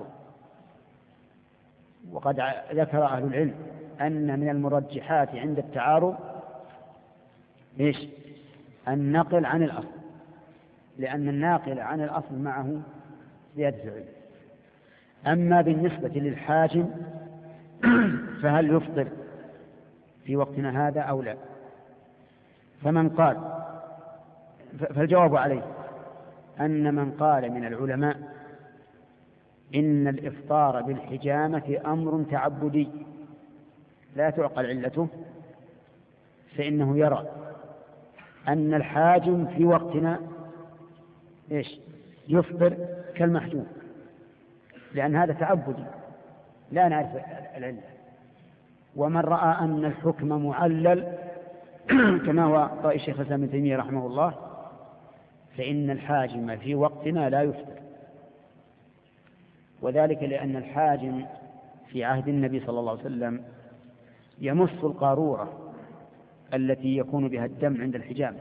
وقد ذكر أهل العلم أن من المرجحات عند التعارض إيش؟ النقل عن الأصل، لأن الناقل عن الأصل معه زيادة العلم. أما بالنسبة للحاجم فهل يفطر في وقتنا هذا أو لا؟ فمن قال فالجواب عليه أن من قال من العلماء إن الإفطار بالحجامة أمر تعبدي لا تعقل علته، فإنه يرى أن الحاجم في وقتنا إيش؟ يفطر كالمحجوم، لأن هذا تعبدي لا نعرف العلة. ومن رأى أن الحكم معلل كما هو رأي الشيخ الإسلام ابن تيمية رحمه الله، فإن الحاجم في وقتنا لا يفطر. وذلك لأن الحاجم في عهد النبي صلى الله عليه وسلم يمص القارورة التي يكون بها الدم عند الحجامة.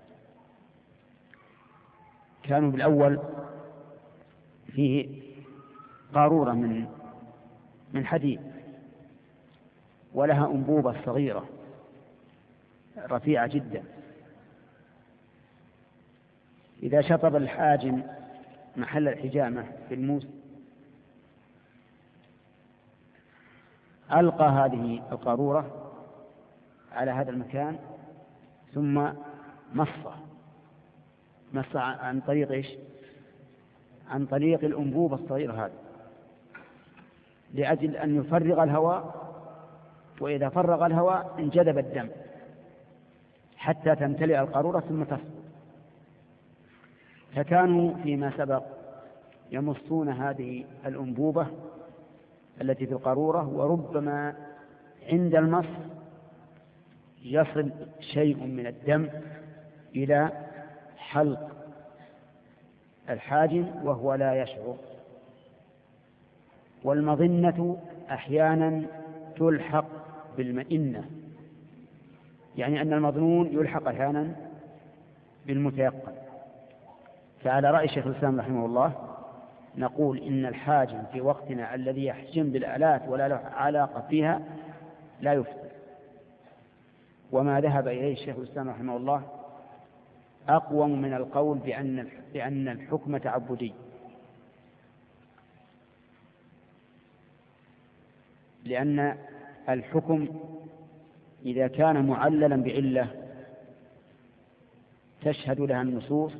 كانوا بالأول فيه قارورة من من حديد ولها أنبوبة صغيرة رفيعة جدا، إذا شطب الحاجم محل الحجامة في الموس ألقى هذه القارورة على هذا المكان ثم مصه مص عن طريق إيش؟ عن طريق الأنبوبة الصغيرة هذه، لأجل أن يفرغ الهواء، وإذا فرغ الهواء انجذب الدم حتى تمتلئ القارورة ثم تسقط. فكانوا فيما سبق يمصون هذه الأنبوبة التي في القارورة، وربما عند المص يصل شيء من الدم إلى حلق الحاجم وهو لا يشعر. والمظنة أحيانا تلحق بالمئنة، يعني أن المظنون يلحق أحيانا بالمتيقن. فعلى رأي شيخ الإسلام رحمه الله نقول إن الحاجم في وقتنا الذي يحجم بالآلات ولا له علاقة فيها لا يفطر. وما ذهب إليه الشيخ الإسلام رحمه الله أقوم من القول بأن بأن الحكم تعبدي، لأن الحكم إذا كان معللا بعلة تشهد لها النصوص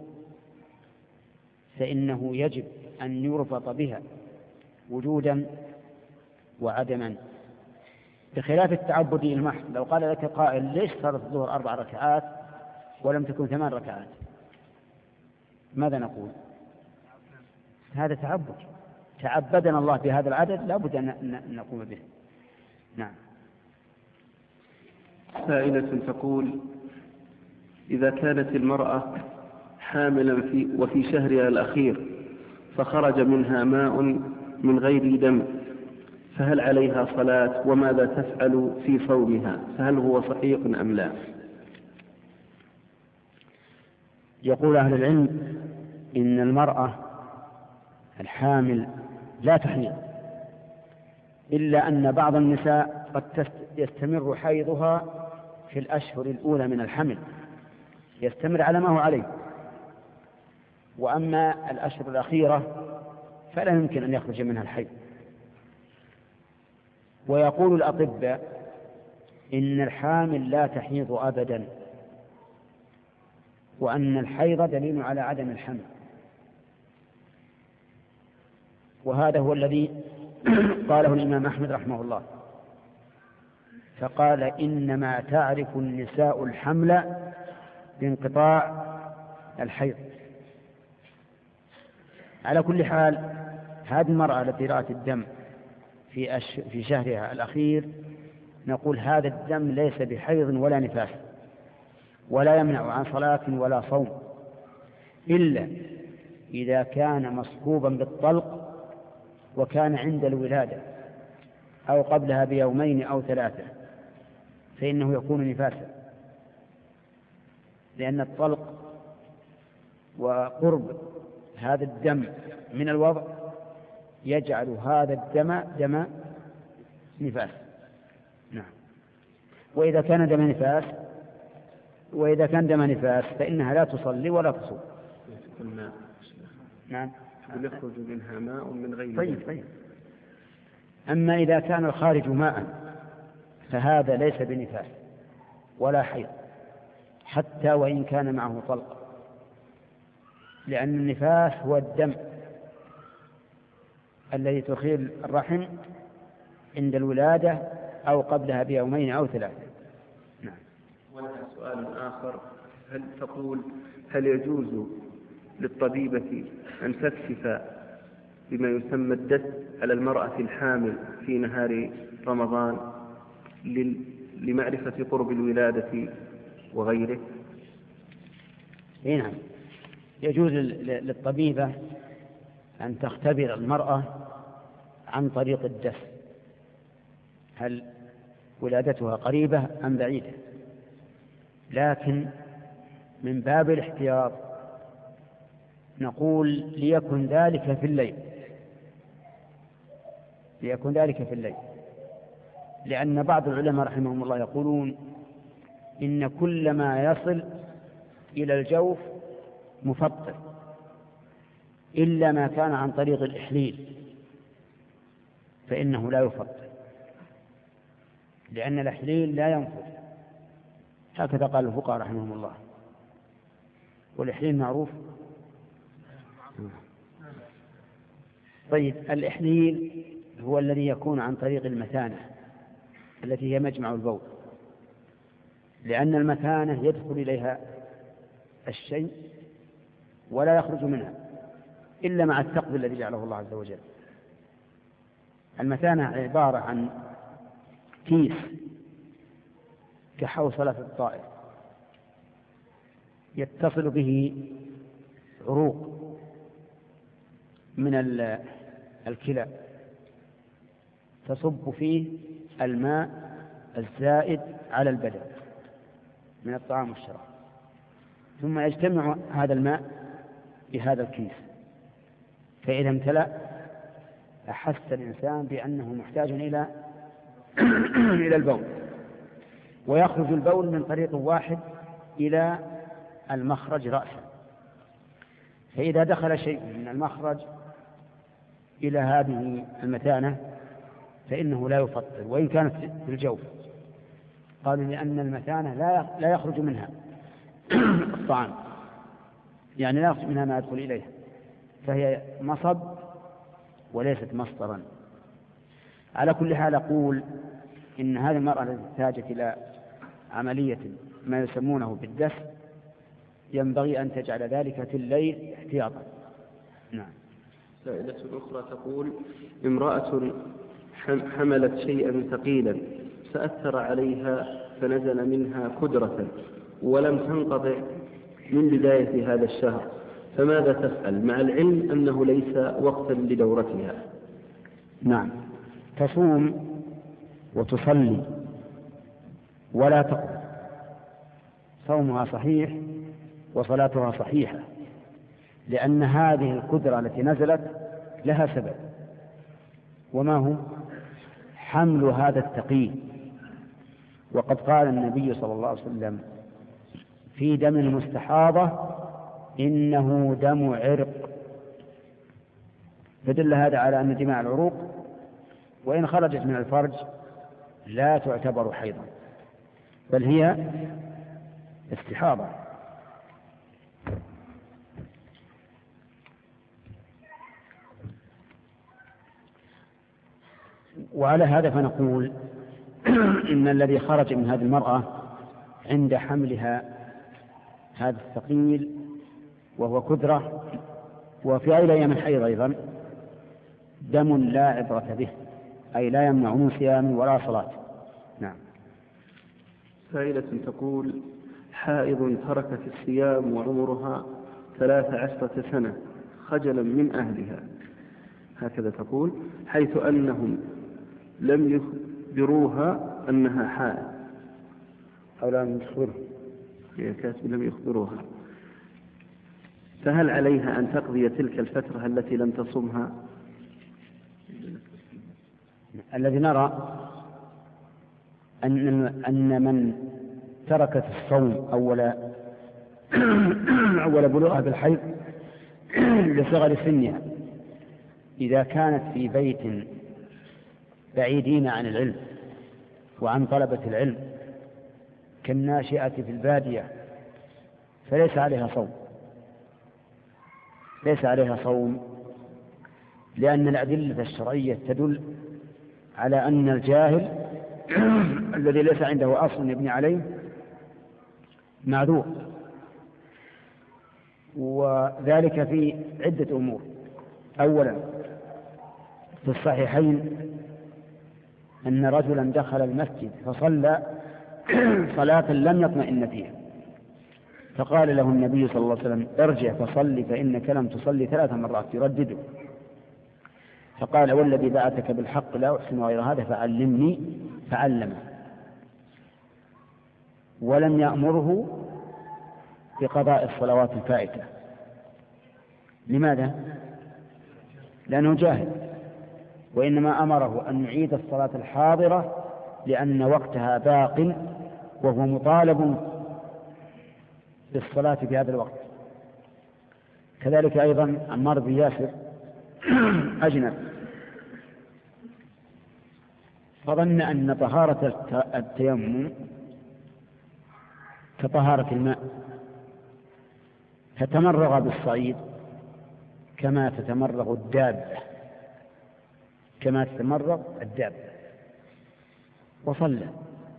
فإنه يجب أن يربط بها وجودا وعدما، بخلاف التعبدي المحض. لو قال لك قائل ليش صارت الظهر أربع ركعات ولم تكن ثمان ركعات، ماذا نقول؟ هذا تعبد، تعبدنا الله بهذا العدد لا بد أن نقوم به. نعم. سائلة تقول: إذا كانت المرأة حاملا في وفي شهرها الأخير فخرج منها ماء من غير دم، فهل عليها صلاة؟ وماذا تفعل في صومها؟ فهل هو صحيح أم لا؟ يقول أهل العلم إن المرأة الحامل لا تحيض، إلا أن بعض النساء قد يستمر حيضها في الأشهر الأولى من الحمل، يستمر على ما هو عليه، وأما الأشهر الأخيرة فلا يمكن أن يخرج منها الحيض. ويقول الأطباء إن الحامل لا تحيض أبدا، وأن الحيض دليل على عدم الحمل، وهذا هو الذي قاله الإمام أحمد رحمه الله، فقال: إنما تعرف النساء الحمل بانقطاع الحيض. على كل حال، هذه المرأة التي رأت الدم في, أش... في شهرها الأخير نقول هذا الدم ليس بحيض ولا نفاس، ولا يمنع عن صلاة ولا صوم، إلا إذا كان مصحوبا بالطلق وكان عند الولادة أو قبلها بيومين أو ثلاثة، فإنه يكون نفاسا، لأن الطلق وقرب هذا الدم من الوضع يجعل هذا الدم دم نفاس. نعم. وإذا كان دم نفاس وإذا كان دم نفاس فإنها لا تصلي ولا تصوم. نعم. يخرج منها ماء من غير. طيب طيب. أما إذا كان الخارج ماء فهذا ليس بنفاس ولا حيض، حتى وإن كان معه طلق، لأن النفاس هو الدم الذي تخيل الرحم عند الولادة أو قبلها بيومين أو ثلاثة. نعم. وهذا سؤال آخر: هل تقول هل يجوز للطبيبة أن تكشف بما يسمى الدس على المرأة الحامل في نهار رمضان لمعرفة قرب الولادة وغيره؟ نعم، يجوز للطبيبة أن تختبر المرأة عن طريق الدفع، هل ولادتها قريبة أم بعيدة؟ لكن من باب الاحتياط نقول ليكن ذلك في الليل، ليكن ذلك في الليل، لأن بعض العلماء رحمهم الله يقولون إن كل ما يصل إلى الجوف مفطر إلا ما كان عن طريق الإحليل فإنه لا يفطر، لأن الإحليل لا ينفذ، هكذا قال الفقهاء رحمهم الله. والإحليل معروف. طيب الإحليل هو الذي يكون عن طريق المثانة التي هي مجمع البول، لأن المثانة يدخل إليها الشيء ولا يخرج منها إلا مع الثقب الذي جعله الله عز وجل. المثانة عبارة عن كيس كحوصلة الطائر يتصل به عروق من الكلى تصب فيه الماء الزائد على البدن من الطعام والشراب، ثم يجتمع هذا الماء بهذا الكيس، فإذا امتلأ أحس الإنسان بأنه محتاج إلى إلى البول، ويخرج البول من طريق واحد إلى المخرج رأسا، فإذا دخل شيء من المخرج إلى هذه المثانة فإنه لا يفطر وإن كانت في الجوف. قالوا لأن المثانة لا يخرج منها الطعام، يعني لا يخرج منها ما يدخل إليها، فهي مصب وليست مصدرا. على كل حال أقول إن هذه المرأة التي احتاجت إلى عملية ما يسمونه بالدفع ينبغي أن تجعل ذلك في الليل احتياطا. نعم. سائلة أخرى تقول: امرأة حملت شيئا ثقيلا فأثر عليها فنزل منها كدرة ولم تنقطع من بداية هذا الشهر، فماذا تفعل مع العلم أنه ليس وقتا لدورتها؟ نعم، تصوم وتصلي ولا تقضي، صومها صحيح وصلاتها صحيحة، لأن هذه القدرة التي نزلت لها سبب، وما هو حمل هذا الثقيل. وقد قال النبي صلى الله عليه وسلم في دم المستحاضة إنه دم عرق، فدل هذا على أن دماء العروق وإن خرجت من الفرج لا تعتبر حيضا بل هي استحاضة. وعلى هذا فنقول إن الذي خرج من هذه المرأة عند حملها هذا الثقيل وهو كدرة وفي أي أيام الحيض أيضا دم لا عبرة به، أي لا يمنع من صيام ولا صلاة. نعم. سائلة تقول: حائض تركت الصيام وعمرها ثلاث عشرة سنة خجلا من أهلها، هكذا تقول، حيث أنهم لم يخبروها أنها حائض أو لم يخبروها، هي كاتب لم يخبروها، فهل عليها أن تقضي تلك الفترة التي لم تصمها؟ الذي نرى أن أن من تركت الصوم أول أول بلوغها بالحيض لصغر سنها إذا كانت في بيت بعيدين عن العلم وعن طلبة العلم كالناشئة في البادية فليس عليها صوم، ليس عليها صوم لأن الأدلة الشرعية تدل على أن الجاهل الذي ليس عنده أصل يبني عليه معذور، وذلك في عدة أمور. أولا في الصحيحين أن رجلا دخل المسجد فصلى صلاة لم يطمئن فيها، فقال له النبي صلى الله عليه وسلم: ارجع فصلي فإنك لم تصلي ثلاث مرات، يردده. فقال والذي بعثك بالحق لا أحسن غير هذا فعلمني فعلمه، ولم يأمره بقضاء الصلوات الفائتة. لماذا؟ لأنه جاهل، وإنما أمره أن يعيد الصلاة الحاضرة لأن وقتها باق وهو مطالب بالصلاة في هذا الوقت. كذلك أيضا عمار بن ياسر أجنب، فظن أن طهارة التيمم كطهارة الماء، فتمرغ بالصعيد كما تتمرغ الدابة كما تتمرغ الدابة وصلى.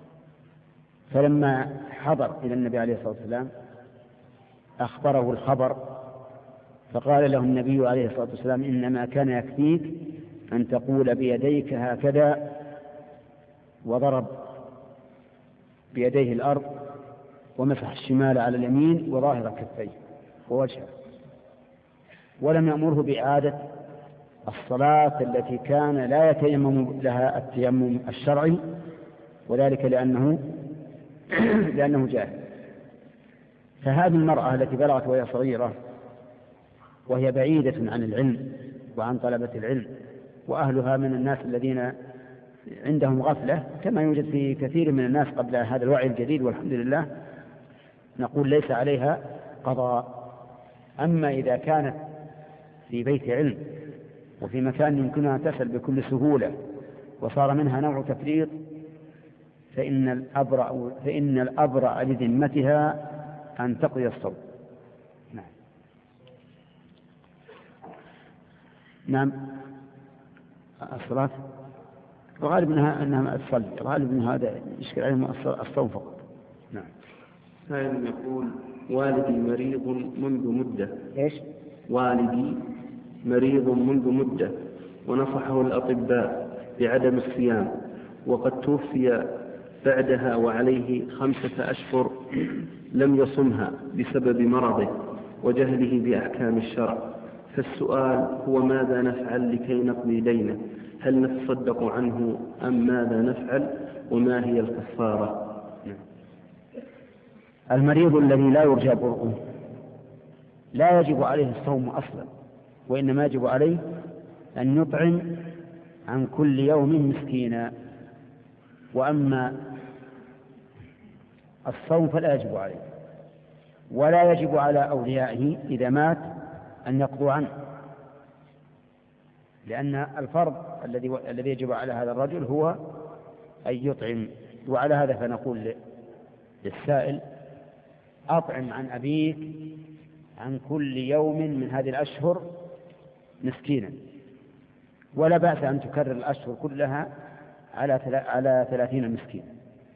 فلما حضر إلى النبي عليه الصلاة والسلام أخبره الخبر، فقال له النبي عليه الصلاة والسلام إنما كان يكفيك أن تقول بيديك هكذا، وضرب بيديه الأرض ومسح الشمال على اليمين وظاهر كفيه ووجهه، ولم يأمره بإعادة الصلاة التي كان لا يتيمم لها التيمم الشرعي، وذلك لأنه لأنه جاهل. فهذه المرأة التي بلغت وهي صغيرة وهي بعيدة عن العلم وعن طلبة العلم، وأهلها من الناس الذين عندهم غفلة كما يوجد في كثير من الناس قبل هذا الوعي الجديد والحمد لله، نقول ليس عليها قضاء. أما إذا كانت في بيت علم وفي مكان يمكنها أن تسأل بكل سهولة وصار منها نوع تفريط، فإن الأبرأ, فإن الأبرأ لذمتها أن تقضي الصوم. نعم. نعم. الصلاة وغالب أنها أنها تصلي، غالب أن هذا يشكل عليهم الصوم فقط. نعم. سائل يقول والدي مريض منذ مدة. إيش؟ والدي مريض منذ مدة ونصحه الأطباء بعدم الصيام، وقد توفي بعدها وعليه خمسة أشهر لم يصمها بسبب مرضه وجهله بأحكام الشرع. فالسؤال هو ماذا نفعل لكي نقضي دينه؟ هل نتصدق عنه أم ماذا نفعل؟ وما هي الكفارة؟ المريض الذي لا يرجى برؤه لا يجب عليه الصوم أصلا، وإنما يجب عليه أن يطعم عن كل يوم مسكينا. وأما الصوم فلا يجب عليه، ولا يجب على أوليائه إذا مات أن يقضوا عنه، لأن الفرض الذي الذي يجب على هذا الرجل هو أن يطعم. وعلى هذا فنقول للسائل أطعم عن أبيك عن كل يوم من هذه الأشهر مسكينا، ولا بأس أن تكرر الأشهر كلها على على ثلاثين مسكينا،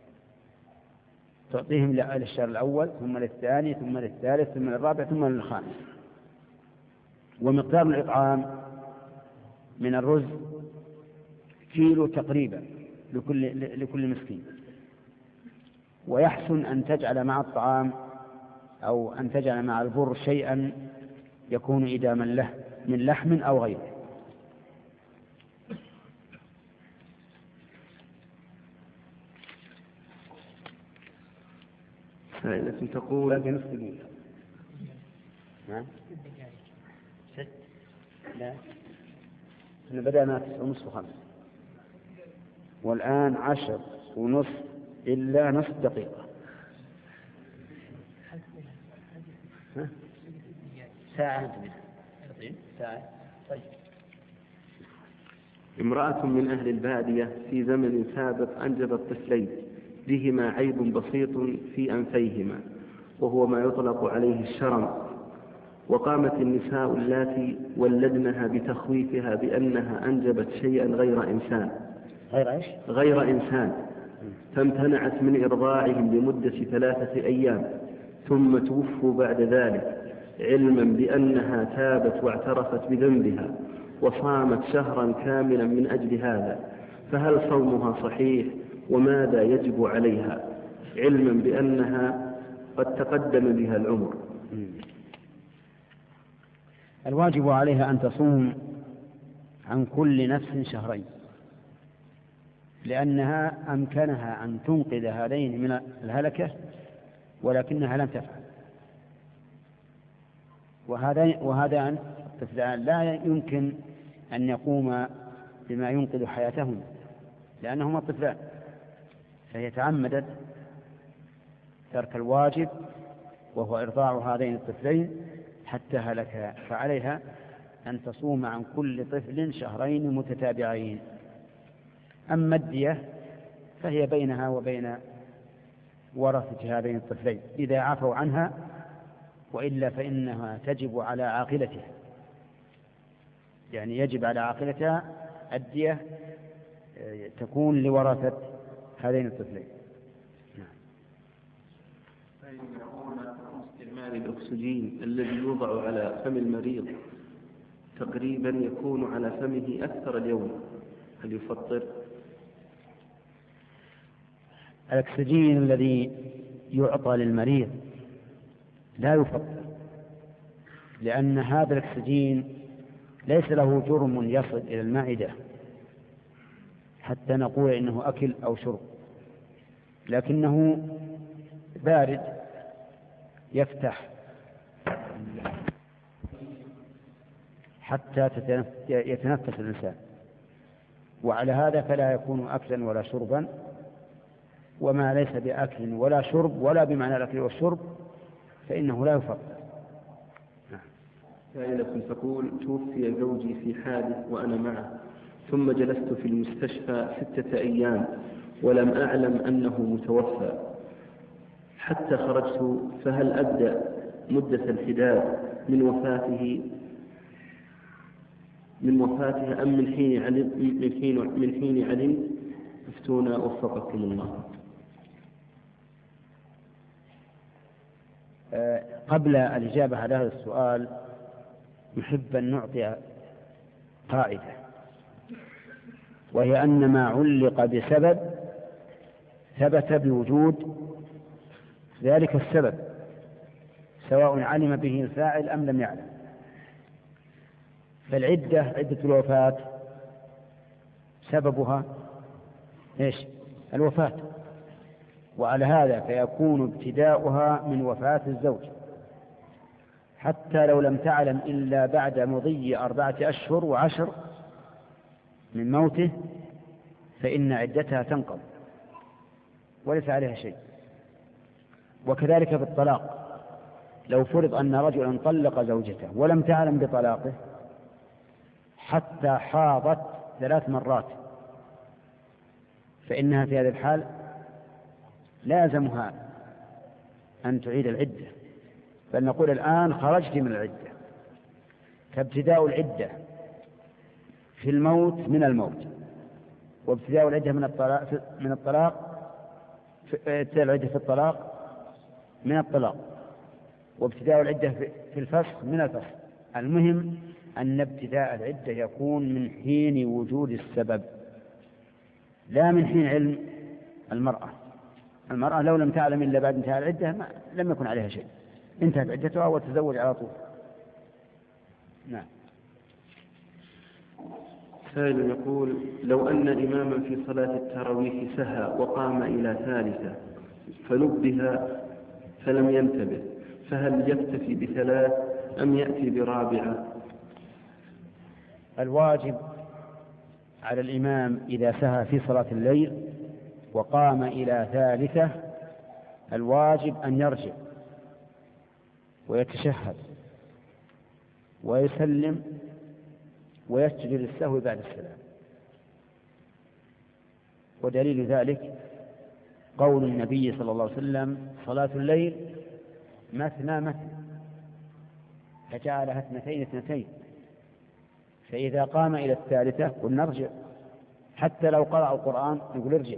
تعطيهم للشهر الأول ثم للثاني ثم للثالث ثم للرابع ثم للخامس. ومقدار الإطعام من الرز كيلو تقريبا لكل لكل مسكين. ويحسن أن تجعل مع الطعام أو أن تجعل مع البر شيئا يكون إداما له من لحم أو غيره. سائلة تقول باقي نصف دقيقة. نعم ست لا احنا بدأنا تسعة ونصف وخمس والآن عشر ونصف إلا نصف دقيقة. ها؟ ساعة ساعة. طيب. امرأة من أهل البادية في زمن سابق أنجبت طفلين بهما عيب بسيط في أنفيهما وهو ما يطلق عليه الشرم، وقامت النساء اللاتي ولدنها بتخويفها بأنها أنجبت شيئا غير إنسان غير إيش؟ غير إنسان فامتنعت من إرضاعهم لمدة ثلاثة أيام ثم توفوا بعد ذلك، علما بأنها تابت واعترفت بذنبها وصامت شهرا كاملا من أجل هذا، فهل صومها صحيح وماذا يجب عليها، علما بأنها قد تقدم بها العمر؟ الواجب عليها أن تصوم عن كل نفس شهرين، لأنها أمكنها أن تنقذ هذين من الهلكة ولكنها لم تفعل. وهذان الطفلان لا يمكن أن يقوم بما ينقذ حياتهم لأنهما طفلان، فهي تعمدت ترك الواجب وهو إرضاع هذين الطفلين حتى هلكا، فعليها أن تصوم عن كل طفل شهرين متتابعين. أما الدية فهي بينها وبين ورثة هذين الطفلين إذا عفوا عنها، وإلا فإنها تجب على عاقلتها، يعني يجب على عاقلتها الدية تكون لورثة هذين الطفلين. استعمال الأكسجين الذي يوضع على فم المريض تقريبا يكون على فمه أكثر اليوم، هل يفطر؟ الأكسجين الذي يعطى للمريض لا يفطر، لأن هذا الأكسجين ليس له جرم يصل إلى المعدة حتى نقول إنه أكل أو شرب، لكنه بارد يفتح حتى يتنفس الإنسان، وعلى هذا فلا يكون أكلا ولا شربا، وما ليس بأكل ولا شرب ولا بمعنى الأكل والشرب فإنه لا يفطر. سائلة تقول: توفي زوجي في حادث وأنا معه، ثم جلست في المستشفى ستة أيام ولم أعلم أنه متوفى حتى خرجت، فهل أبدأ مدة الحداد من وفاته من وفاته أم من حين علم من حين من حين علم؟ افتونا وفقكم الله. قبل الإجابة على هذا السؤال نحب أن نعطي قاعدة، وهي أن ما علق بسبب ثبت بوجود ذلك السبب سواء علم به الفاعل أم لم يعلم. فالعدة عدة الوفاة سببها إيش؟ الوفاة، وعلى هذا فيكون ابتداؤها من وفاة الزوج حتى لو لم تعلم إلا بعد مضي أربعة أشهر وعشر من موته، فإن عدتها تنقض وليس عليها شيء. وكذلك في الطلاق، لو فرض أن رجلا طلق زوجته ولم تعلم بطلاقه حتى حاضت ثلاث مرات، فإنها في هذه الحال لازمها أن تعيد العدة، بل نقول الآن خرجت من العدة. فابتداء العدة في الموت من الموت، وابتداء العدة من الطلاق من الطلاق ابتداء العدة في الطلاق من الطلاق، وابتداء العدة في الفسخ من الفسخ. المهم أن ابتداء العدة يكون من حين وجود السبب لا من حين علم المرأة. المرأة لو لم تعلم إلا بعد انتهاء العدة ما لم يكن عليها شيء، انتهت عدتها وتزوج على طول. نعم. سائل يقول: لو أن إماما في صلاة التراويح سهى وقام إلى ثالثة فنبه فلم ينتبه، فهل يكتفي بثلاث أم يأتي برابعة؟ الواجب على الإمام إذا سهى في صلاة الليل وقام إلى ثالثة الواجب أن يرجع ويتشهد ويسلم ويسجد للسهو بعد السلام. ودليل ذلك قول النبي صلى الله عليه وسلم: صلاة الليل مثنى مثنى، فجعلها اثنتين اثنتين، فإذا قام إلى الثالثة قلنا ارجع، حتى لو قرأ القرآن نقول ارجع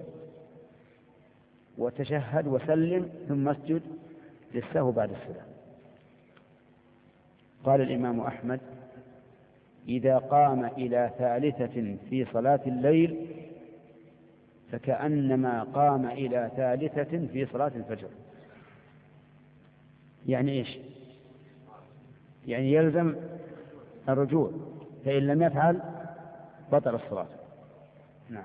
وتشهد وسلم ثم اسجد للسهو بعد السلام. قال الإمام أحمد: إذا قام إلى ثالثة في صلاة الليل فكأنما قام إلى ثالثة في صلاة الفجر. يعني إيش؟ يعني يلزم الرجوع، فإن لم يفعل بطل الصلاة. نعم.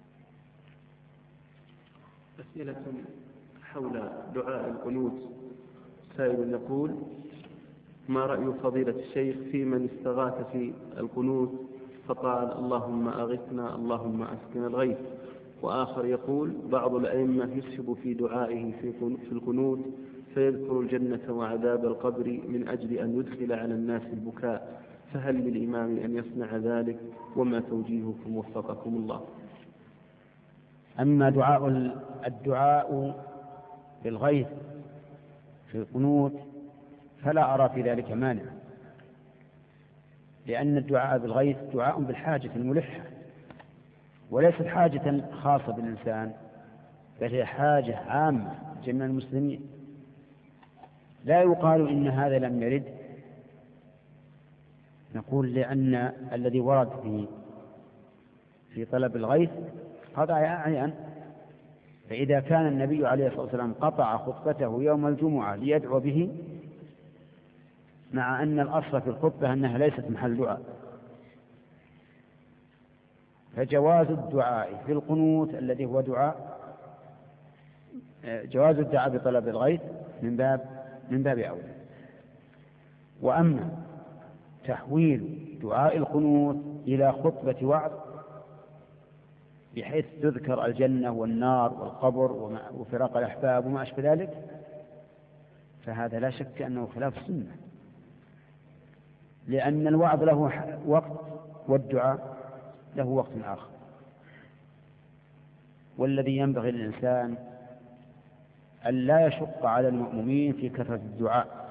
أسئلة حول دعاء القنوت. سائل يقول: ما رأي فضيلة الشيخ في من استغاث في القنوت فقال اللهم أغثنا اللهم أسقنا الغيث؟ وآخر يقول: بعض الأئمة يسهب في دعائه في القنوت فيذكر الجنة وعذاب القبر من أجل أن يدخل على الناس البكاء، فهل للإمام أن يصنع ذلك؟ وما توجيهكم وفقكم الله؟ أما دعاء الدعاء بالغيث في القنوت فلا أرى في ذلك مانع، لأن الدعاء بالغيث دعاء بالحاجة الملحة، وليست حاجة خاصة بالإنسان، بل هي حاجة عامة جميع المسلمين. لا يقال إن هذا لم يرد، نقول لأن الذي ورد في في طلب الغيث قطع أعيان، فإذا كان النبي عليه الصلاة والسلام قطع خطبته يوم الجمعة ليدعو به، مع أن الأصل في الخطبة أنها ليست محل دعاء، فجواز الدعاء في القنوت الذي هو دعاء جواز الدعاء بطلب الغيث من باب من باب أولى. وأما تحويل دعاء القنوت إلى خطبة وعظ بحيث تذكر الجنة والنار والقبر وفراق الأحباب وما أشبه ذلك، فهذا لا شك أنه خلاف السنة، لأن الوعظ له وقت والدعاء له وقت آخر. والذي ينبغي للإنسان أن لا يشق على المؤمنين في كثرة الدعاء،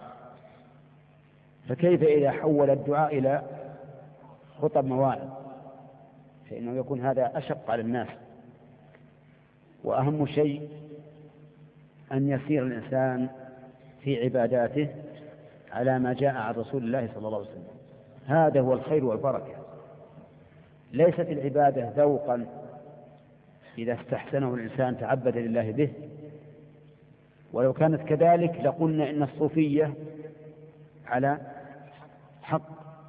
فكيف إذا حول الدعاء إلى خطب مواعظ؟ فإنه يكون هذا أشق على الناس. وأهم شيء أن يسير الإنسان في عباداته على ما جاء عن رسول الله صلى الله عليه وسلم، هذا هو الخير والبركة. ليست العبادة ذوقا إذا استحسنه الإنسان تعبد لله به، ولو كانت كذلك لقلنا إن الصوفية على حق،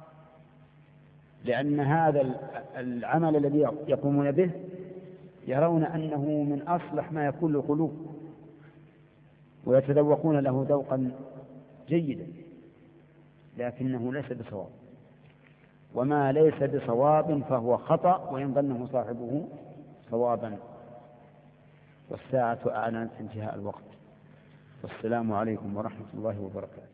لأن هذا العمل الذي يقومون به يرون أنه من أصلح ما يكون للقلوب، ويتذوقون له ذوقا جيدا، لكنه ليس بصواب، وما ليس بصواب فهو خطأ وإن ظنه صاحبه صوابا. والساعة أعلنت انتهاء الوقت. والسلام عليكم ورحمة الله وبركاته.